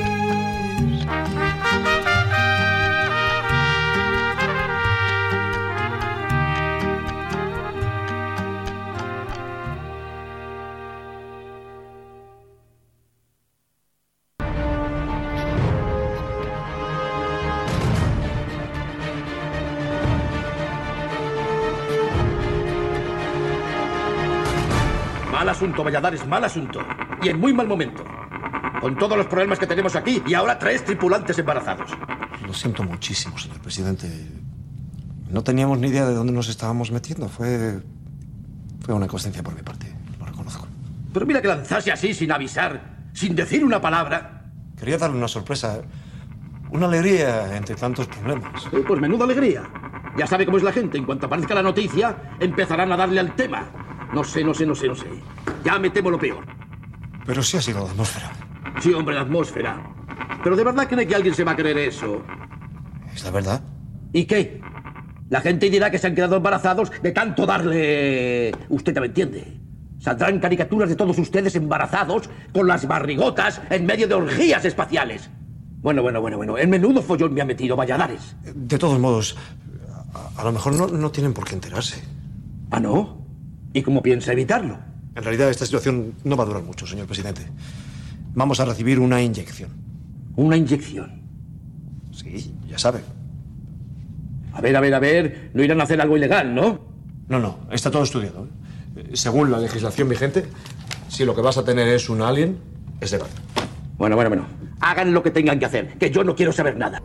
Mal asunto, Valladares, mal asunto. Y en muy mal momento. Con todos los problemas que tenemos aquí y ahora tres tripulantes embarazados. Lo siento muchísimo, señor presidente. No teníamos ni idea de dónde nos estábamos metiendo. Fue... fue una inconsciencia por mi parte, lo reconozco. Pero mira que lanzarse así, sin avisar, sin decir una palabra. Quería darle una sorpresa, una alegría entre tantos problemas. Sí, pues menuda alegría. Ya sabe cómo es la gente. En cuanto aparezca la noticia, empezarán a darle al tema. No sé, no sé, no sé, no sé. Ya me temo lo peor. Pero sí ha sido la atmósfera. Sí, hombre, la atmósfera. Pero ¿de verdad cree que alguien se va a creer eso? ¿Es la verdad? ¿Y qué? La gente dirá que se han quedado embarazados de tanto darle... Usted me entiende. Saldrán caricaturas de todos ustedes embarazados con las barrigotas en medio de orgías espaciales. Bueno, bueno, bueno, bueno. El menudo follón me ha metido, Valladares. De todos modos, a, a lo mejor no, no tienen por qué enterarse. ¿Ah, no? ¿Y cómo piensa evitarlo? En realidad, esta situación no va a durar mucho, señor presidente. Vamos a recibir una inyección. ¿Una inyección? Sí, ya sabe. A ver, a ver, a ver... No irán a hacer algo ilegal, ¿no? No, no. Está todo estudiado. Según la legislación vigente, si lo que vas a tener es un alien, es legal. Bueno, bueno, bueno. Hagan lo que tengan que hacer, que yo no quiero saber nada.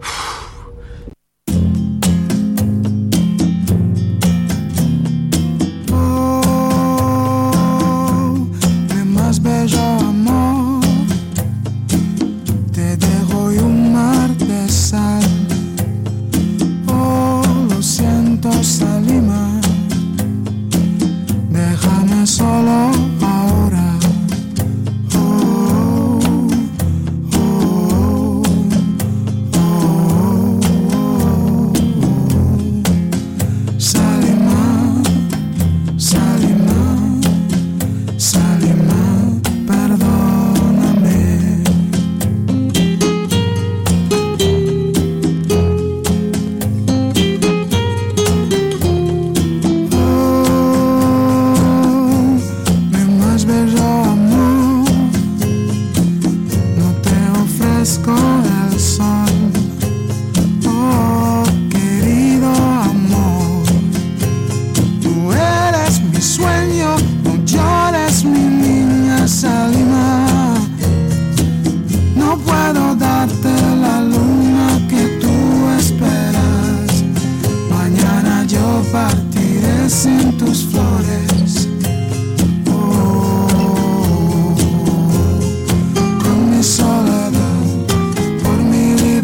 Bello amor, te dejo y un mar de sal. Oh, lo siento, Salima, déjame solo ahora. Oh, oh, oh, oh, oh. Salima, Salima, Salima. Sin tus flores, oh, con mi soledad, por mi vida.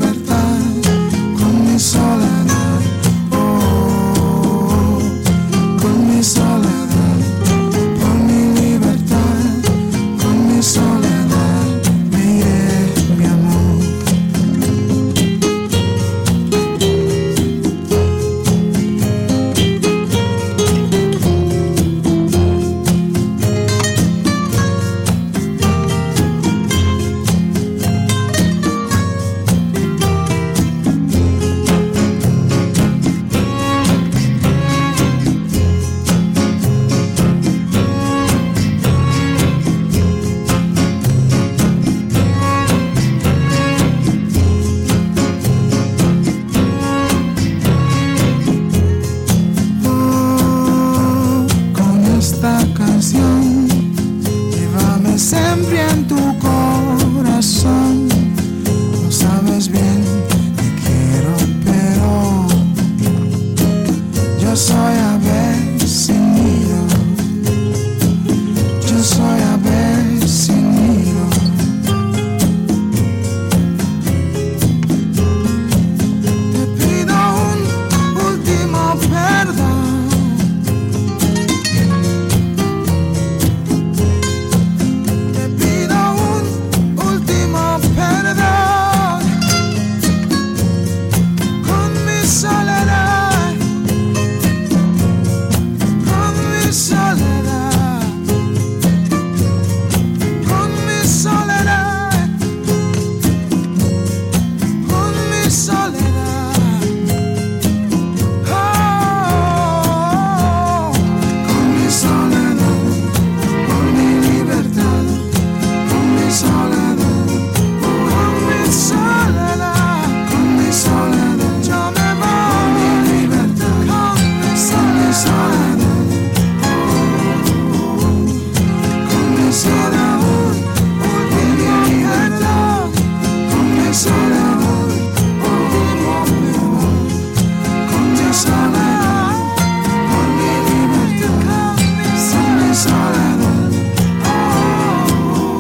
soledad, oh, me voy con mi soledad, por mi libertad, sin mi soledad, oh.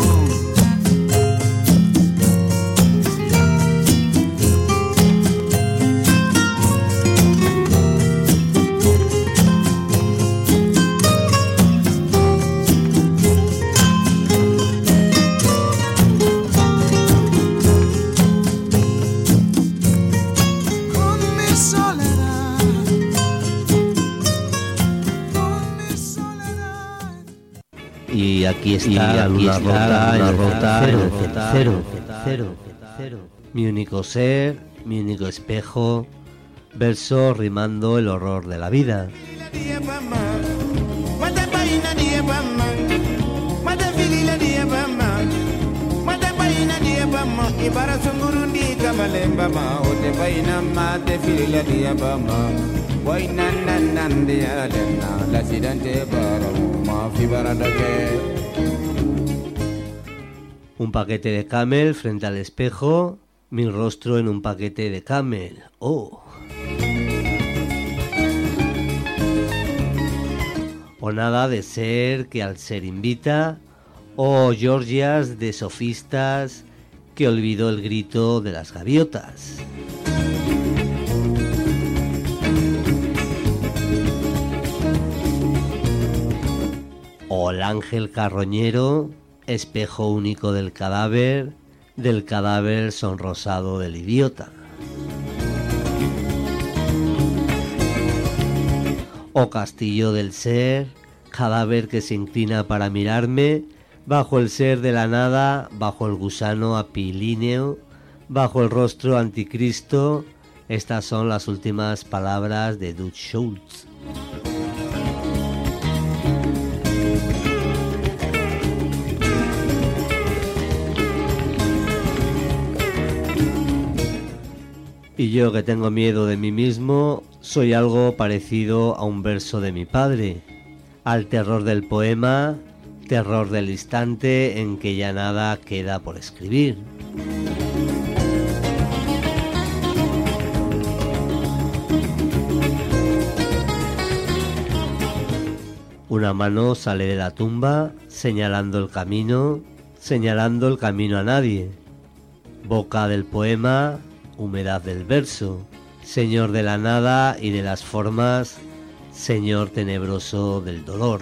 Y aquí está, y aquí la rota, la rota, cero, cero, cero, cero. Mi único ser, mi único espejo, verso rimando el horror de la vida. Un paquete de Camel frente al espejo, mi rostro en un paquete de Camel. Oh. O nada de ser que al ser invita, o Georgias de sofistas que olvidó el grito de las gaviotas. O el ángel carroñero, espejo único del cadáver, del cadáver sonrosado del idiota. O castillo del ser, cadáver que se inclina para mirarme, bajo el ser de la nada, bajo el gusano apilíneo, bajo el rostro anticristo. Estas son las últimas palabras de Dutch Schultz. Y yo, que tengo miedo de mí mismo, soy algo parecido a un verso de mi padre, al terror del poema, terror del instante en que ya nada queda por escribir. Una mano sale de la tumba señalando el camino, señalando el camino a nadie. Boca del poema, humedad del verso, señor de la nada y de las formas, señor tenebroso del dolor.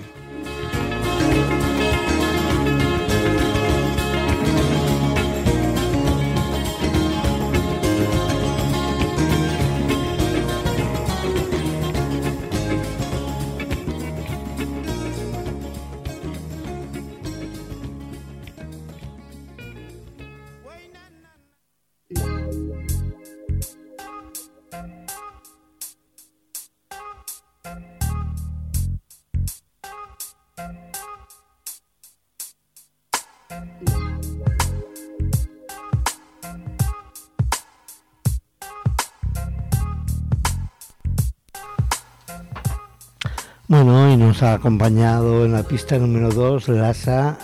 Bueno, hoy nos ha acompañado en la pista número dos Lhasa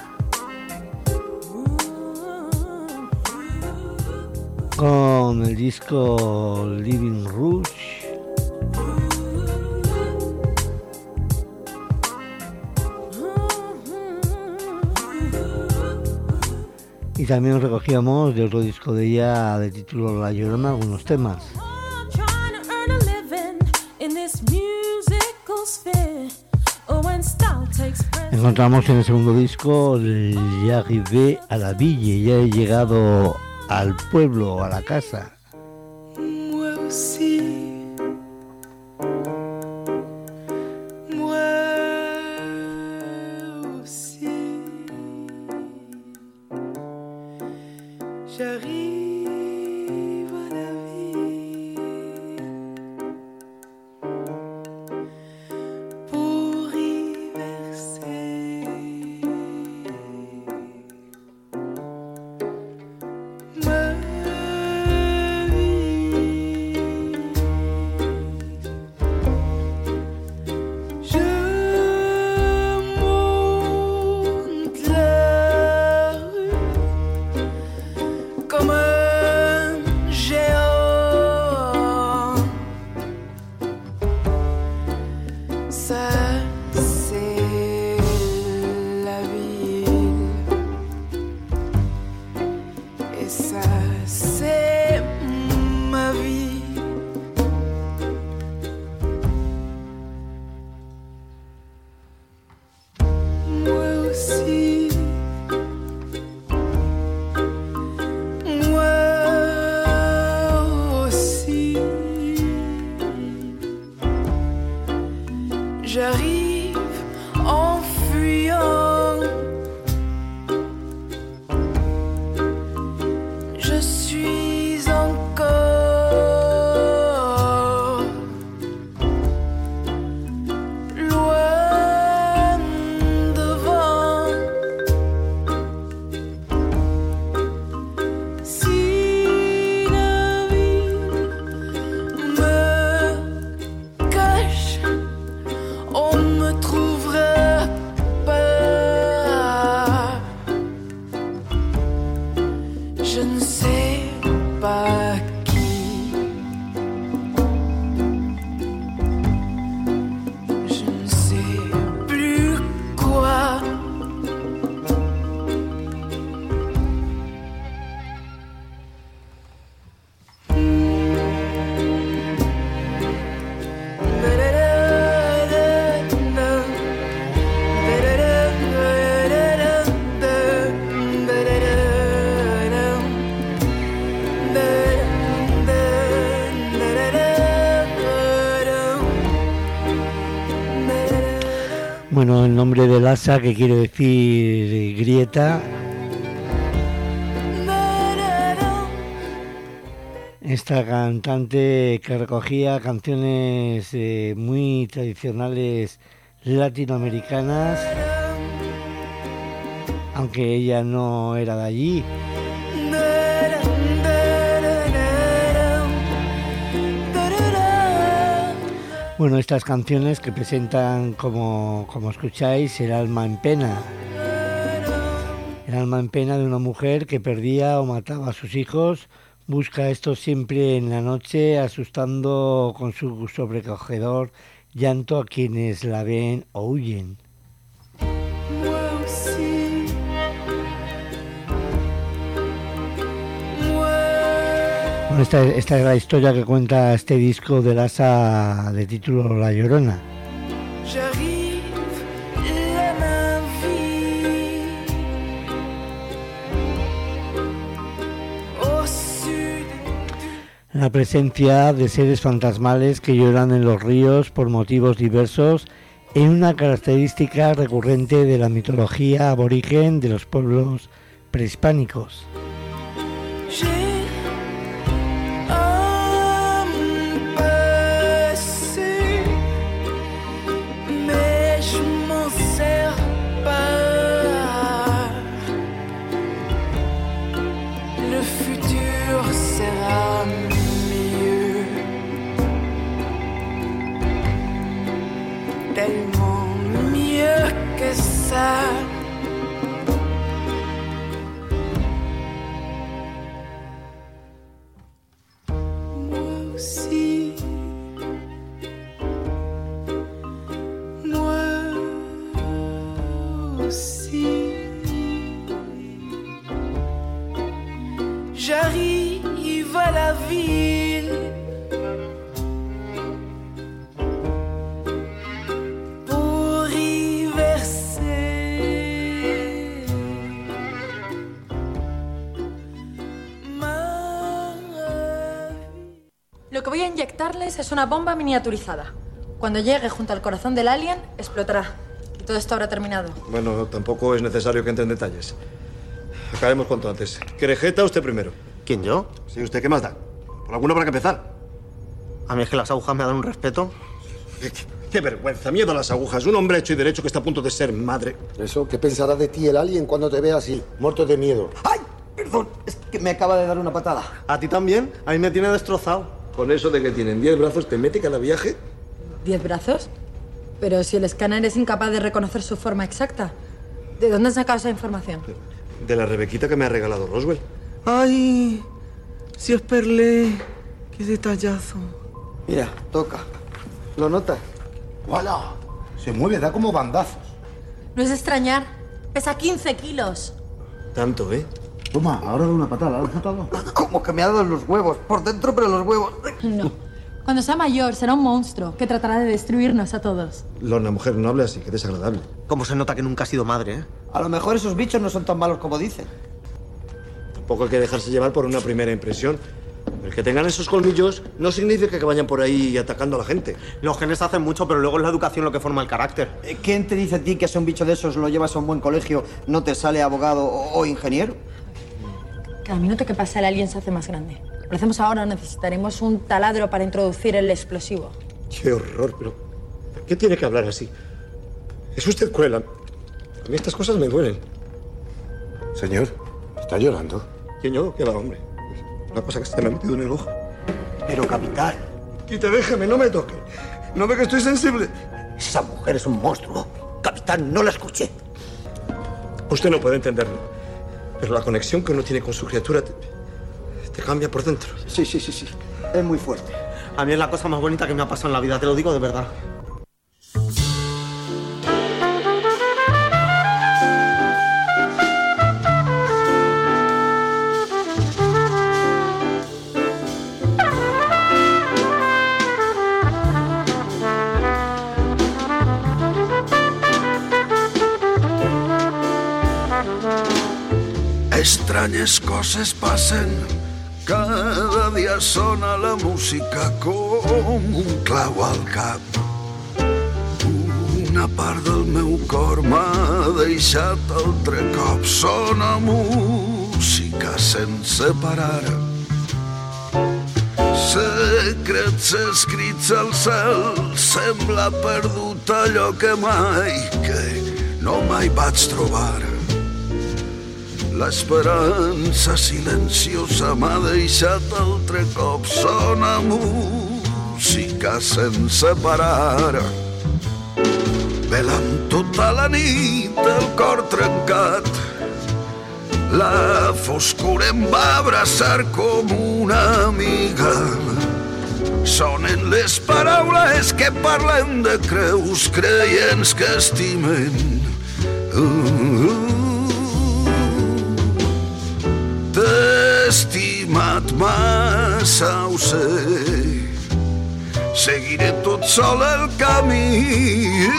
con el disco Living Rush. Y también recogíamos de otro disco de ella de título La Llorona algunos temas. Encontramos en el segundo disco J'arrivé à la ville, ya he llegado al pueblo, a la casa. Moi aussi, moi aussi, j'arrive à la ville pour y verser ma vie. Bueno, el nombre de Lhasa, que quiere decir grieta. Esta cantante que recogía canciones eh, muy tradicionales latinoamericanas, aunque ella no era de allí. Bueno, estas canciones que presentan, como, como escucháis, el alma en pena. El alma en pena de una mujer que perdía o mataba a sus hijos. Busca esto siempre en la noche, asustando con su sobrecogedor llanto a quienes la ven o huyen. Bueno, esta, esta es la historia que cuenta este disco de Lhasa de título La Llorona. La presencia de seres fantasmales que lloran en los ríos por motivos diversos es una característica recurrente de la mitología aborigen de los pueblos prehispánicos. J'arrive à la ville pour y verser ma vie. Lo que voy a inyectarles es una bomba miniaturizada. Cuando llegue junto al corazón del alien, explotará. Y todo esto habrá terminado. Bueno, tampoco es necesario que entre en detalles. Acabemos cuanto antes. ¿Querejeta usted primero? ¿Quién, yo? Sí, ¿usted qué más da? ¿Por alguno para que empezar? A mí es que las agujas me dan un respeto. Qué, qué, qué vergüenza, miedo a las agujas. Un hombre hecho y derecho que está a punto de ser madre. Eso, ¿qué pensará de ti el alien cuando te vea así, muerto de miedo? ¡Ay! Perdón, es que me acaba de dar una patada. ¿A ti también? A mí me tiene destrozado. Con eso de que tienen diez brazos, ¿te mete cada viaje? ¿Diez brazos? Pero si el escáner es incapaz de reconocer su forma exacta. ¿De dónde has sacado esa información? De la Rebequita que me ha regalado Roswell. Ay, si es perlé, qué detallazo. Mira, toca. ¿Lo notas? ¡Wala! Se mueve, da como bandazos. No es de extrañar. Pesa quince kilos. Tanto, ¿eh? Toma, ahora da una patada, ¿lo has notado? Como que me ha dado en los huevos. Por dentro, pero los huevos. No. Cuando sea mayor, será un monstruo que tratará de destruirnos a todos. Lorna, mujer, no hable así, que desagradable. Cómo se nota que nunca ha sido madre, ¿eh? A lo mejor esos bichos no son tan malos como dicen. Tampoco hay que dejarse llevar por una primera impresión. El que tengan esos colmillos no significa que vayan por ahí atacando a la gente. Los genes hacen mucho, pero luego es la educación lo que forma el carácter. ¿Quién te dice a ti que si un bicho de esos lo llevas a un buen colegio no te sale abogado o, o ingeniero? Cada minuto que pasa el alien se hace más grande. Lo hacemos ahora, necesitaremos un taladro para introducir el explosivo. Qué horror, pero ¿por qué tiene que hablar así? Es usted cruel. A mí estas cosas me duelen. Señor, ¿está llorando? ¿Quién yo? ¿Qué va, hombre? Una cosa que se me ha metido en el ojo. Pero, capitán... Quite, déjeme, no me toque. No ve que estoy sensible. Esa mujer es un monstruo. Capitán, no la escuché. Usted no puede entenderlo. Pero la conexión que uno tiene con su criatura te, te cambia por dentro. Sí, sí, sí, sí. Es muy fuerte. A mí es la cosa más bonita que me ha pasado en la vida, te lo digo de verdad. Estranyes coses passen, cada dia sona la música com un clau al cap. Quina part del meu cor m'ha deixat altre cop? Sona música sense parar. Secrets escrits al cel, sembla perdut allò que mai, que no mai vaig trobar. L'esperança silenciosa m'ha deixat altre cop. Sona música sense parar. Velant tota la nit, el cor trencat, la foscor em va abraçar com una amiga. Sonen les paraules que parlen de creus, creients que estimen. Uh, uh. T'he estimat massa, ho sé. Seguiré tot sol el camí.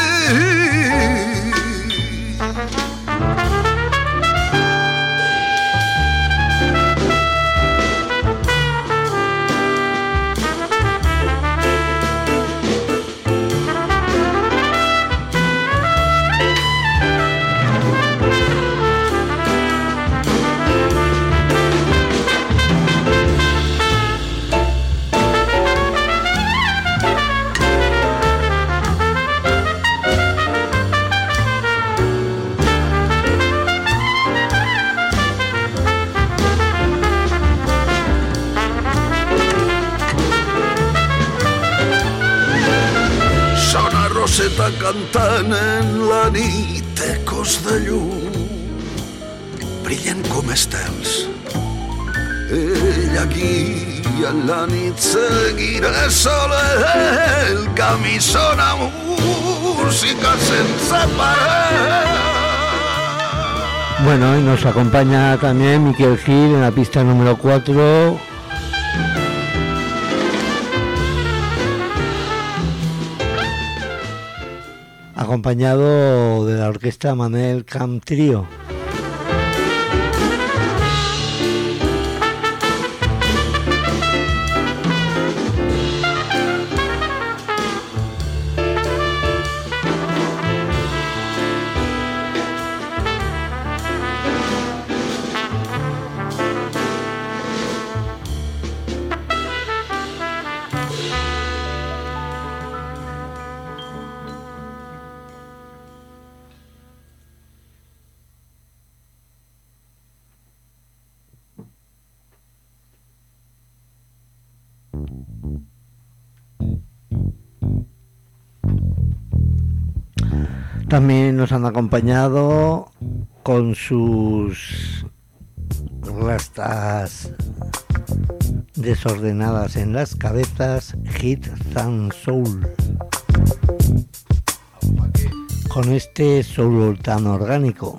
Roseta cantant en la nit, ecos de llum brillen com estels. Ell aquí en la nit seguirà sol, el camí sona música sense parar. Bueno, y nos acompaña también Miquel Gil en la pista número cuatro. Acompañado de la orquesta Manel Camp Trio. También nos han acompañado con sus rastas desordenadas en las cabezas, Hit and Soul, con este soul tan orgánico.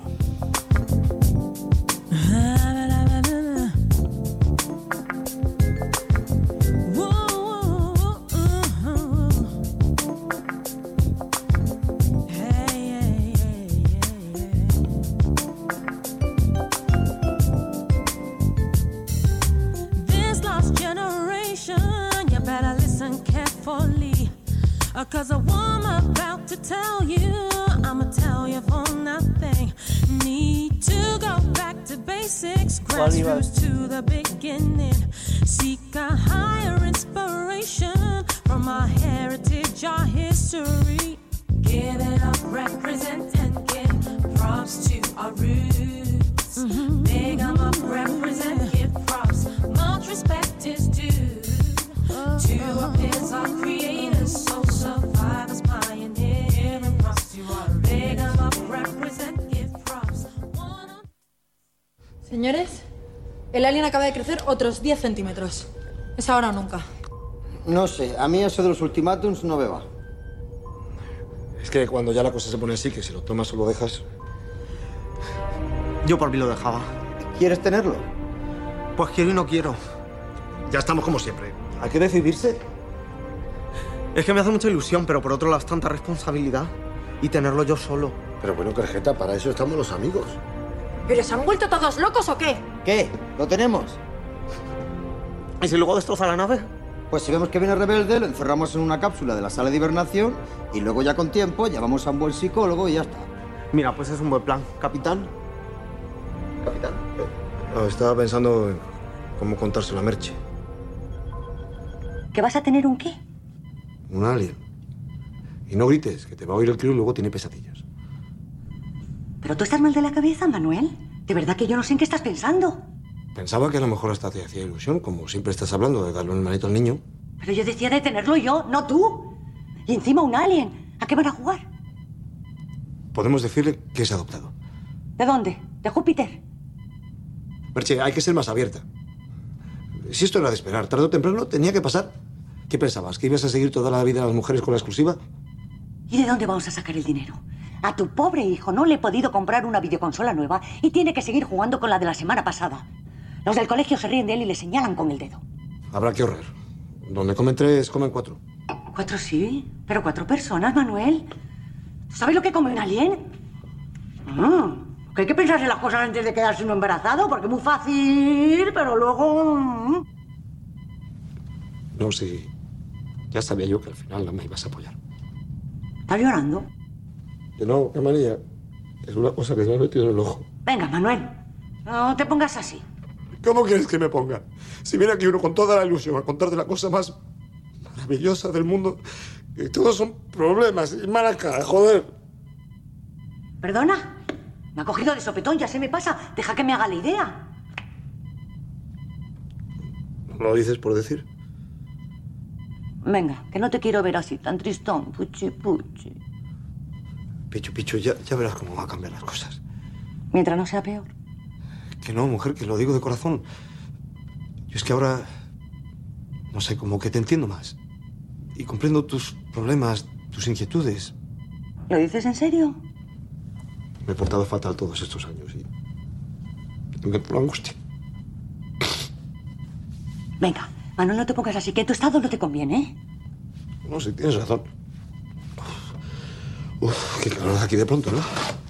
Cause what I'm about to tell you, I'ma tell you for nothing. Need to go back to basics, grassroots to the beginning. Seek a higher inspiration from our heritage, our history. Give it up, represent and give props to our roots. Mm-hmm. Big 'em up, represent, give props. Much respect is due to our peers, our creators, soul survivors, pioneers. Giving props to our big 'em up, represent, give props. Señores, el alien acaba de crecer otros diez centímetros. Es ahora o nunca. No sé, a mí eso de los ultimátums no me va. Es que cuando ya la cosa se pone así, que si lo tomas o lo dejas... Yo por mí lo dejaba. ¿Quieres tenerlo? Pues quiero y no quiero. Ya estamos como siempre. Hay que decidirse. Es que me hace mucha ilusión, pero por otro lado es tanta responsabilidad. Y tenerlo yo solo. Pero bueno, Carjeta, para eso estamos los amigos. ¿Pero se han vuelto todos locos o qué? ¿Qué? ¿Lo tenemos? ¿Y si luego destroza la nave? Pues si vemos que viene rebelde, lo encerramos en una cápsula de la sala de hibernación y luego ya con tiempo llamamos a un buen psicólogo y ya está. Mira, pues es un buen plan. Capitán. Capitán. No, estaba pensando en cómo contárselo a Merche. ¿Que vas a tener un qué? Un alien. Y no grites, que te va a oír el crío y luego tiene pesadillas. ¿Pero tú estás mal de la cabeza, Manuel? De verdad que yo no sé en qué estás pensando. Pensaba que a lo mejor hasta te hacía ilusión, como siempre estás hablando de darle un manito al niño. Pero yo decía de tenerlo yo, no tú. Y encima un alien. ¿A qué van a jugar? Podemos decirle que es adoptado. ¿De dónde? ¿De Júpiter? Merche, hay que ser más abierta. Si esto era de esperar, tarde o temprano tenía que pasar. ¿Qué pensabas? ¿Que ibas a seguir toda la vida a las mujeres con la exclusiva? ¿Y de dónde vamos a sacar el dinero? A tu pobre hijo no le he podido comprar una videoconsola nueva y tiene que seguir jugando con la de la semana pasada. Los del colegio se ríen de él y le señalan con el dedo. Habrá que ahorrar. Donde comen tres, comen cuatro. Cuatro sí, pero cuatro personas, Manuel. ¿Sabes lo que come un alien? Mm, que hay que pensarse las cosas antes de quedarse uno embarazado, porque es muy fácil, pero luego... Mm. No, sí. Ya sabía yo que al final no me ibas a apoyar. ¿Estás llorando? Que no, qué manía. Es una cosa que se me ha metido en el ojo. Venga, Manuel, no te pongas así. ¿Cómo quieres que me ponga? Si viene aquí uno con toda la ilusión a contarte la cosa más maravillosa del mundo, y todos son problemas y mala cara, joder. ¿Perdona? Me ha cogido de sopetón, ya se me pasa. Deja que me haga la idea. ¿No lo dices por decir? Venga, que no te quiero ver así, tan tristón, puchi, puchi. Pichu, Pichu, ya, ya verás cómo van a cambiar las cosas. Mientras no sea peor. Que no, mujer, que lo digo de corazón. Yo es que ahora, no sé, como que te entiendo más. Y comprendo tus problemas, tus inquietudes. ¿Lo dices en serio? Me he portado fatal todos estos años y... y me pongo angustia. Venga, Manuel, no te pongas así, que tu estado no te conviene, ¿eh? No, sí, tienes razón. Uf, qué calor aquí de pronto, ¿no?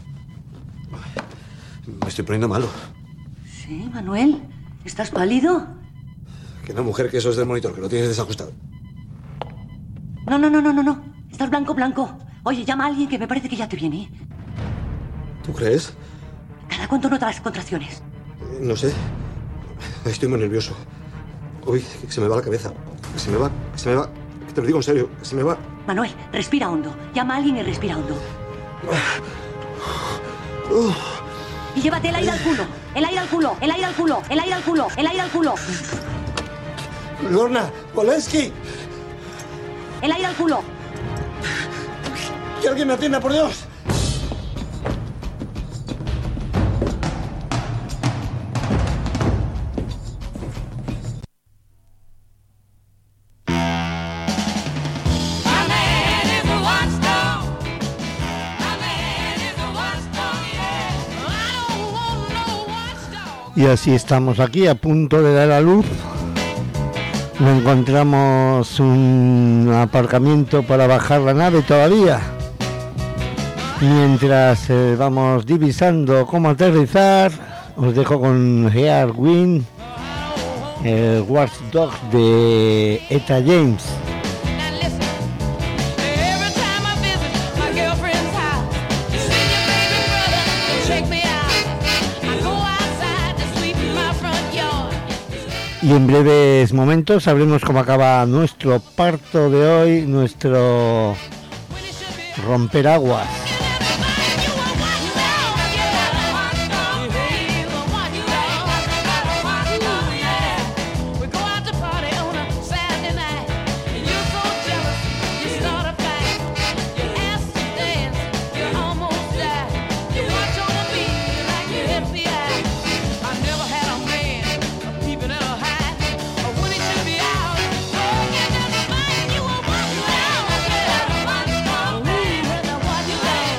Me estoy poniendo malo. Sí, Manuel, ¿estás pálido? Que no, mujer, que eso es del monitor, que lo tienes desajustado. No, no, no, no, no, no. Estás blanco, blanco. Oye, llama a alguien que me parece que ya te viene. ¿Tú crees? ¿Cada cuánto notas las contracciones? Eh, no sé. Estoy muy nervioso. Uy, que se me va la cabeza. Que se me va, que se me va. Que te lo digo en serio, que se me va. Manuel, respira hondo. Llama a alguien y respira hondo. Uh. Y llévate el aire al culo. El aire al culo. El aire al culo. El aire al culo. El aire al culo. Lorna, Polensky. El aire al culo. Que alguien me atienda, por Dios. Y así estamos aquí a punto de dar a luz. No encontramos un aparcamiento para bajar la nave todavía. Mientras eh, vamos divisando cómo aterrizar, os dejo con Hear Wind, el Watchdog de Etta James. Y en breves momentos sabremos cómo acaba nuestro parto de hoy, nuestro romper aguas. What you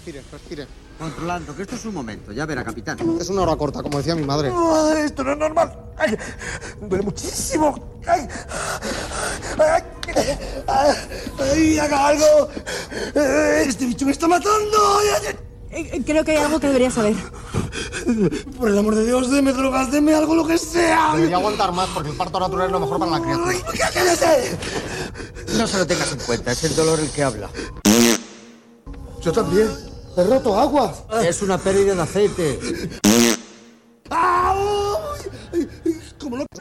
respire, respire. Controlando, que esto es un momento. Ya verá, capitán. Es una hora corta, como decía mi madre. Oh, esto no es normal. Ay, duele muchísimo. Ay, ay, ay, ay, haga algo. Este bicho me está matando. Creo que hay algo que debería saber. Por el amor de Dios, deme drogas, deme algo, lo que sea. Debería aguantar más, porque el parto natural es lo mejor para la criatura. ¡Cállate! No se lo tengas en cuenta, es el dolor el que habla. Yo también. He roto aguas. Es una pérdida de aceite. ¿Cómo lo...?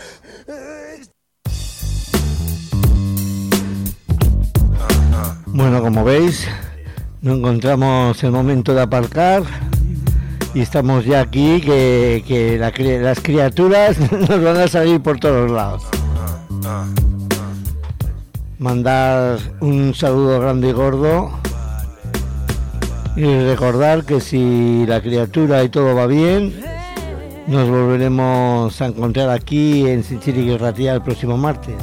Bueno, como veis, no encontramos el momento de aparcar y estamos ya aquí, que, que la, las criaturas nos van a salir por todos lados. Mandar un saludo grande y gordo y recordar que si la criatura y todo va bien, nos volveremos a encontrar aquí en Sinchíriq y Ratia el próximo martes.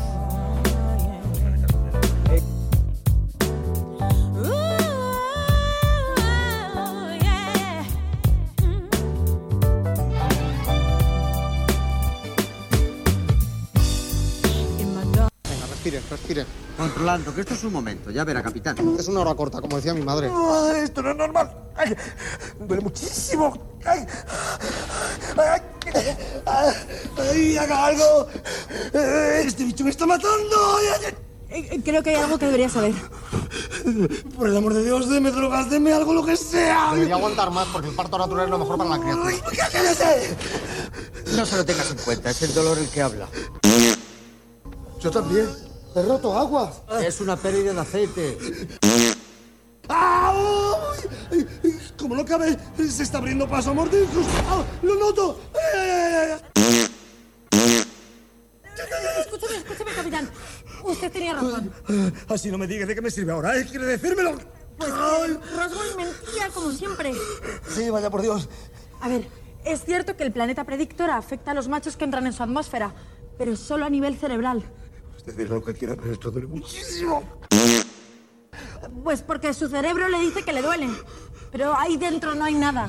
Respire, respire. Controlando, que esto es un momento. Ya verá, capitán. Es una hora corta, como decía mi madre. Oh, esto no es normal. Ay, duele muchísimo. Ay, ay, ay, ay, haga algo. Este bicho me está matando. Creo que hay algo que debería saber. Por el amor de Dios, deme drogas, deme algo, lo que sea. Debería aguantar más, porque el parto natural es lo mejor para la criatura. ¡Cállate! No se lo tengas en cuenta, es el dolor el que habla. Yo también. He roto aguas. Es una pérdida de aceite. ¡Ah! Como lo cabe, se está abriendo paso a Mordiscus. ¡Ah! ¡Lo noto! Escúchame, escúchame, capitán. Usted tenía razón. Así no me digas de qué me sirve ahora, ¿eh? ¿Quiere decírmelo? Pues Roswell mentía, como siempre. Sí, vaya por Dios. A ver, es cierto que el planeta Predictor afecta a los machos que entran en su atmósfera, pero solo a nivel cerebral. Usted dirá lo que quiera, pero esto duele muchísimo. Pues porque su cerebro le dice que le duele, pero ahí dentro no hay nada.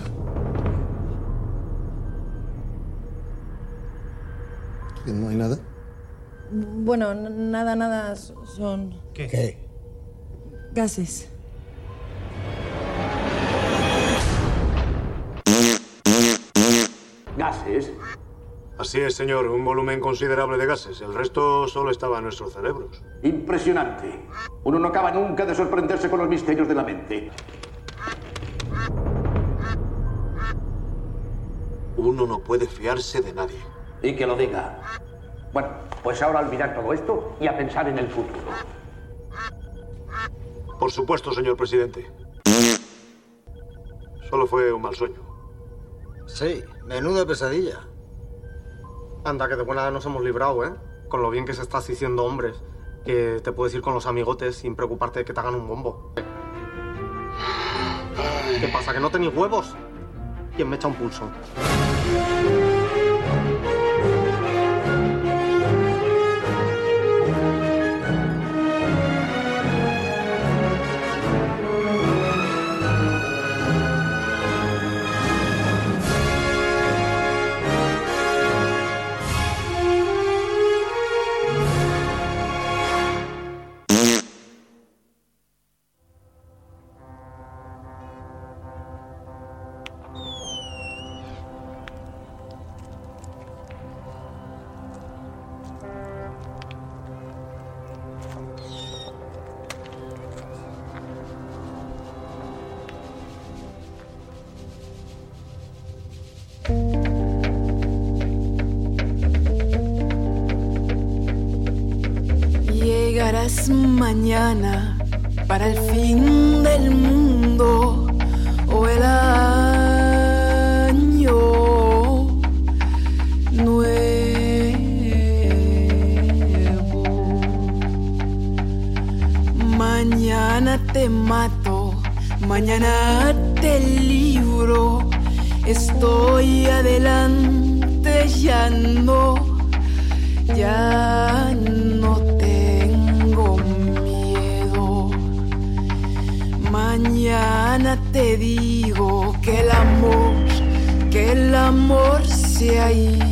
¿Que no hay nada? Bueno, nada, nada son... ¿Qué? ¿Qué? Gases. ¿Gases? Así es, señor. Un volumen considerable de gases. El resto solo estaba en nuestros cerebros. Impresionante. Uno no acaba nunca de sorprenderse con los misterios de la mente. Uno no puede fiarse de nadie. Y que lo diga. Bueno, pues ahora a olvidar todo esto y a pensar en el futuro. Por supuesto, señor presidente. Solo fue un mal sueño. Sí, menuda pesadilla. Anda, que de buena nos hemos librado, ¿eh? Con lo bien que se estás diciendo, hombres. Que te puedes ir con los amigotes sin preocuparte de que te hagan un bombo. ¿Qué pasa, que no tenéis huevos? ¿Quién me echa un pulso? Llegarás mañana para el fin del mundo o el año nuevo. Mañana te mato, mañana te libro. Estoy adelante, ya no, ya no tengo miedo. Mañana te te digo que el amor, que el amor se ha ido.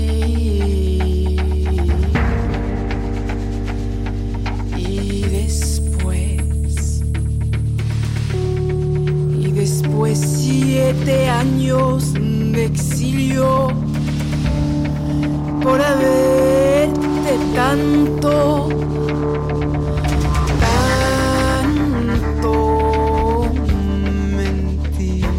Y después, y después siete años de exilio por haberte tanto, tanto mentir.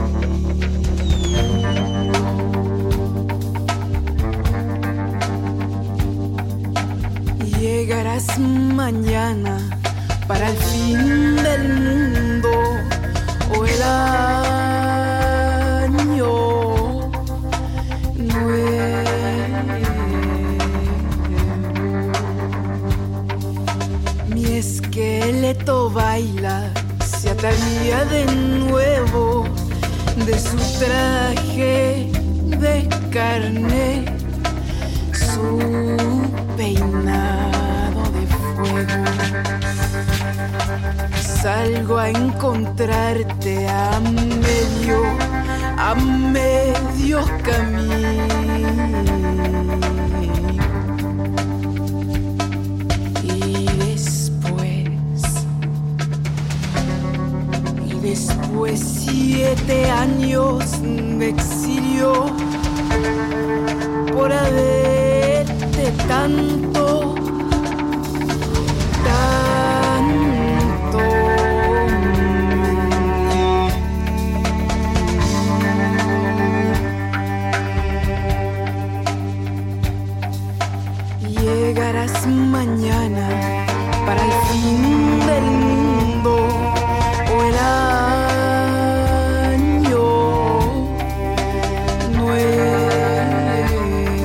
Llegarás mañana para el fin del mundo o el año nuevo. Mi esqueleto baila, se ataría de nuevo de su traje de carne, su peinado de fuego. Salgo a encontrarte a medio, a medio camino. Y después, y después siete años de exilio por haberte tanto, tanto mentir. Llegarás mañana para el fin del mundo o el año nuevo.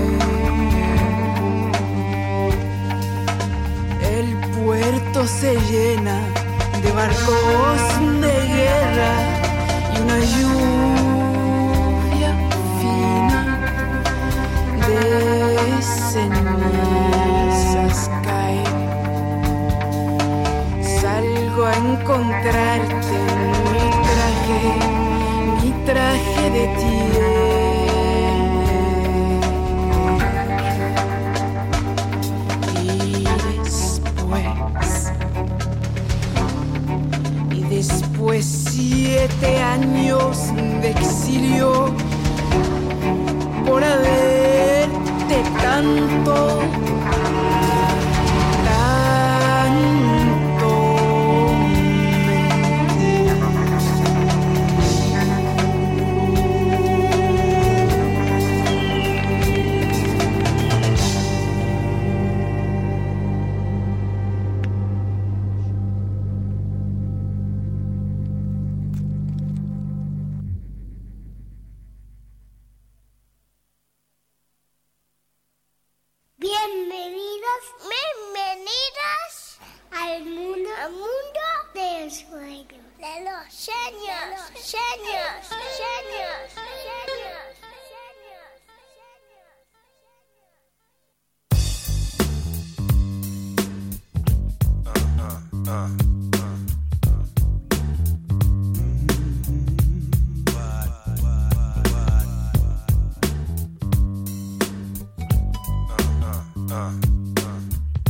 El puerto se llena de barcos de guerra y una lluvia fina de cenizas cae. Salgo a encontrarte mi traje, mi traje de tierra. Y después, y después siete años de exilio por haberte tanto, tanto mentir. Bienvenidos, bienvenidas al mundo, al mundo del sueño, de los sueños, sueños, sueños.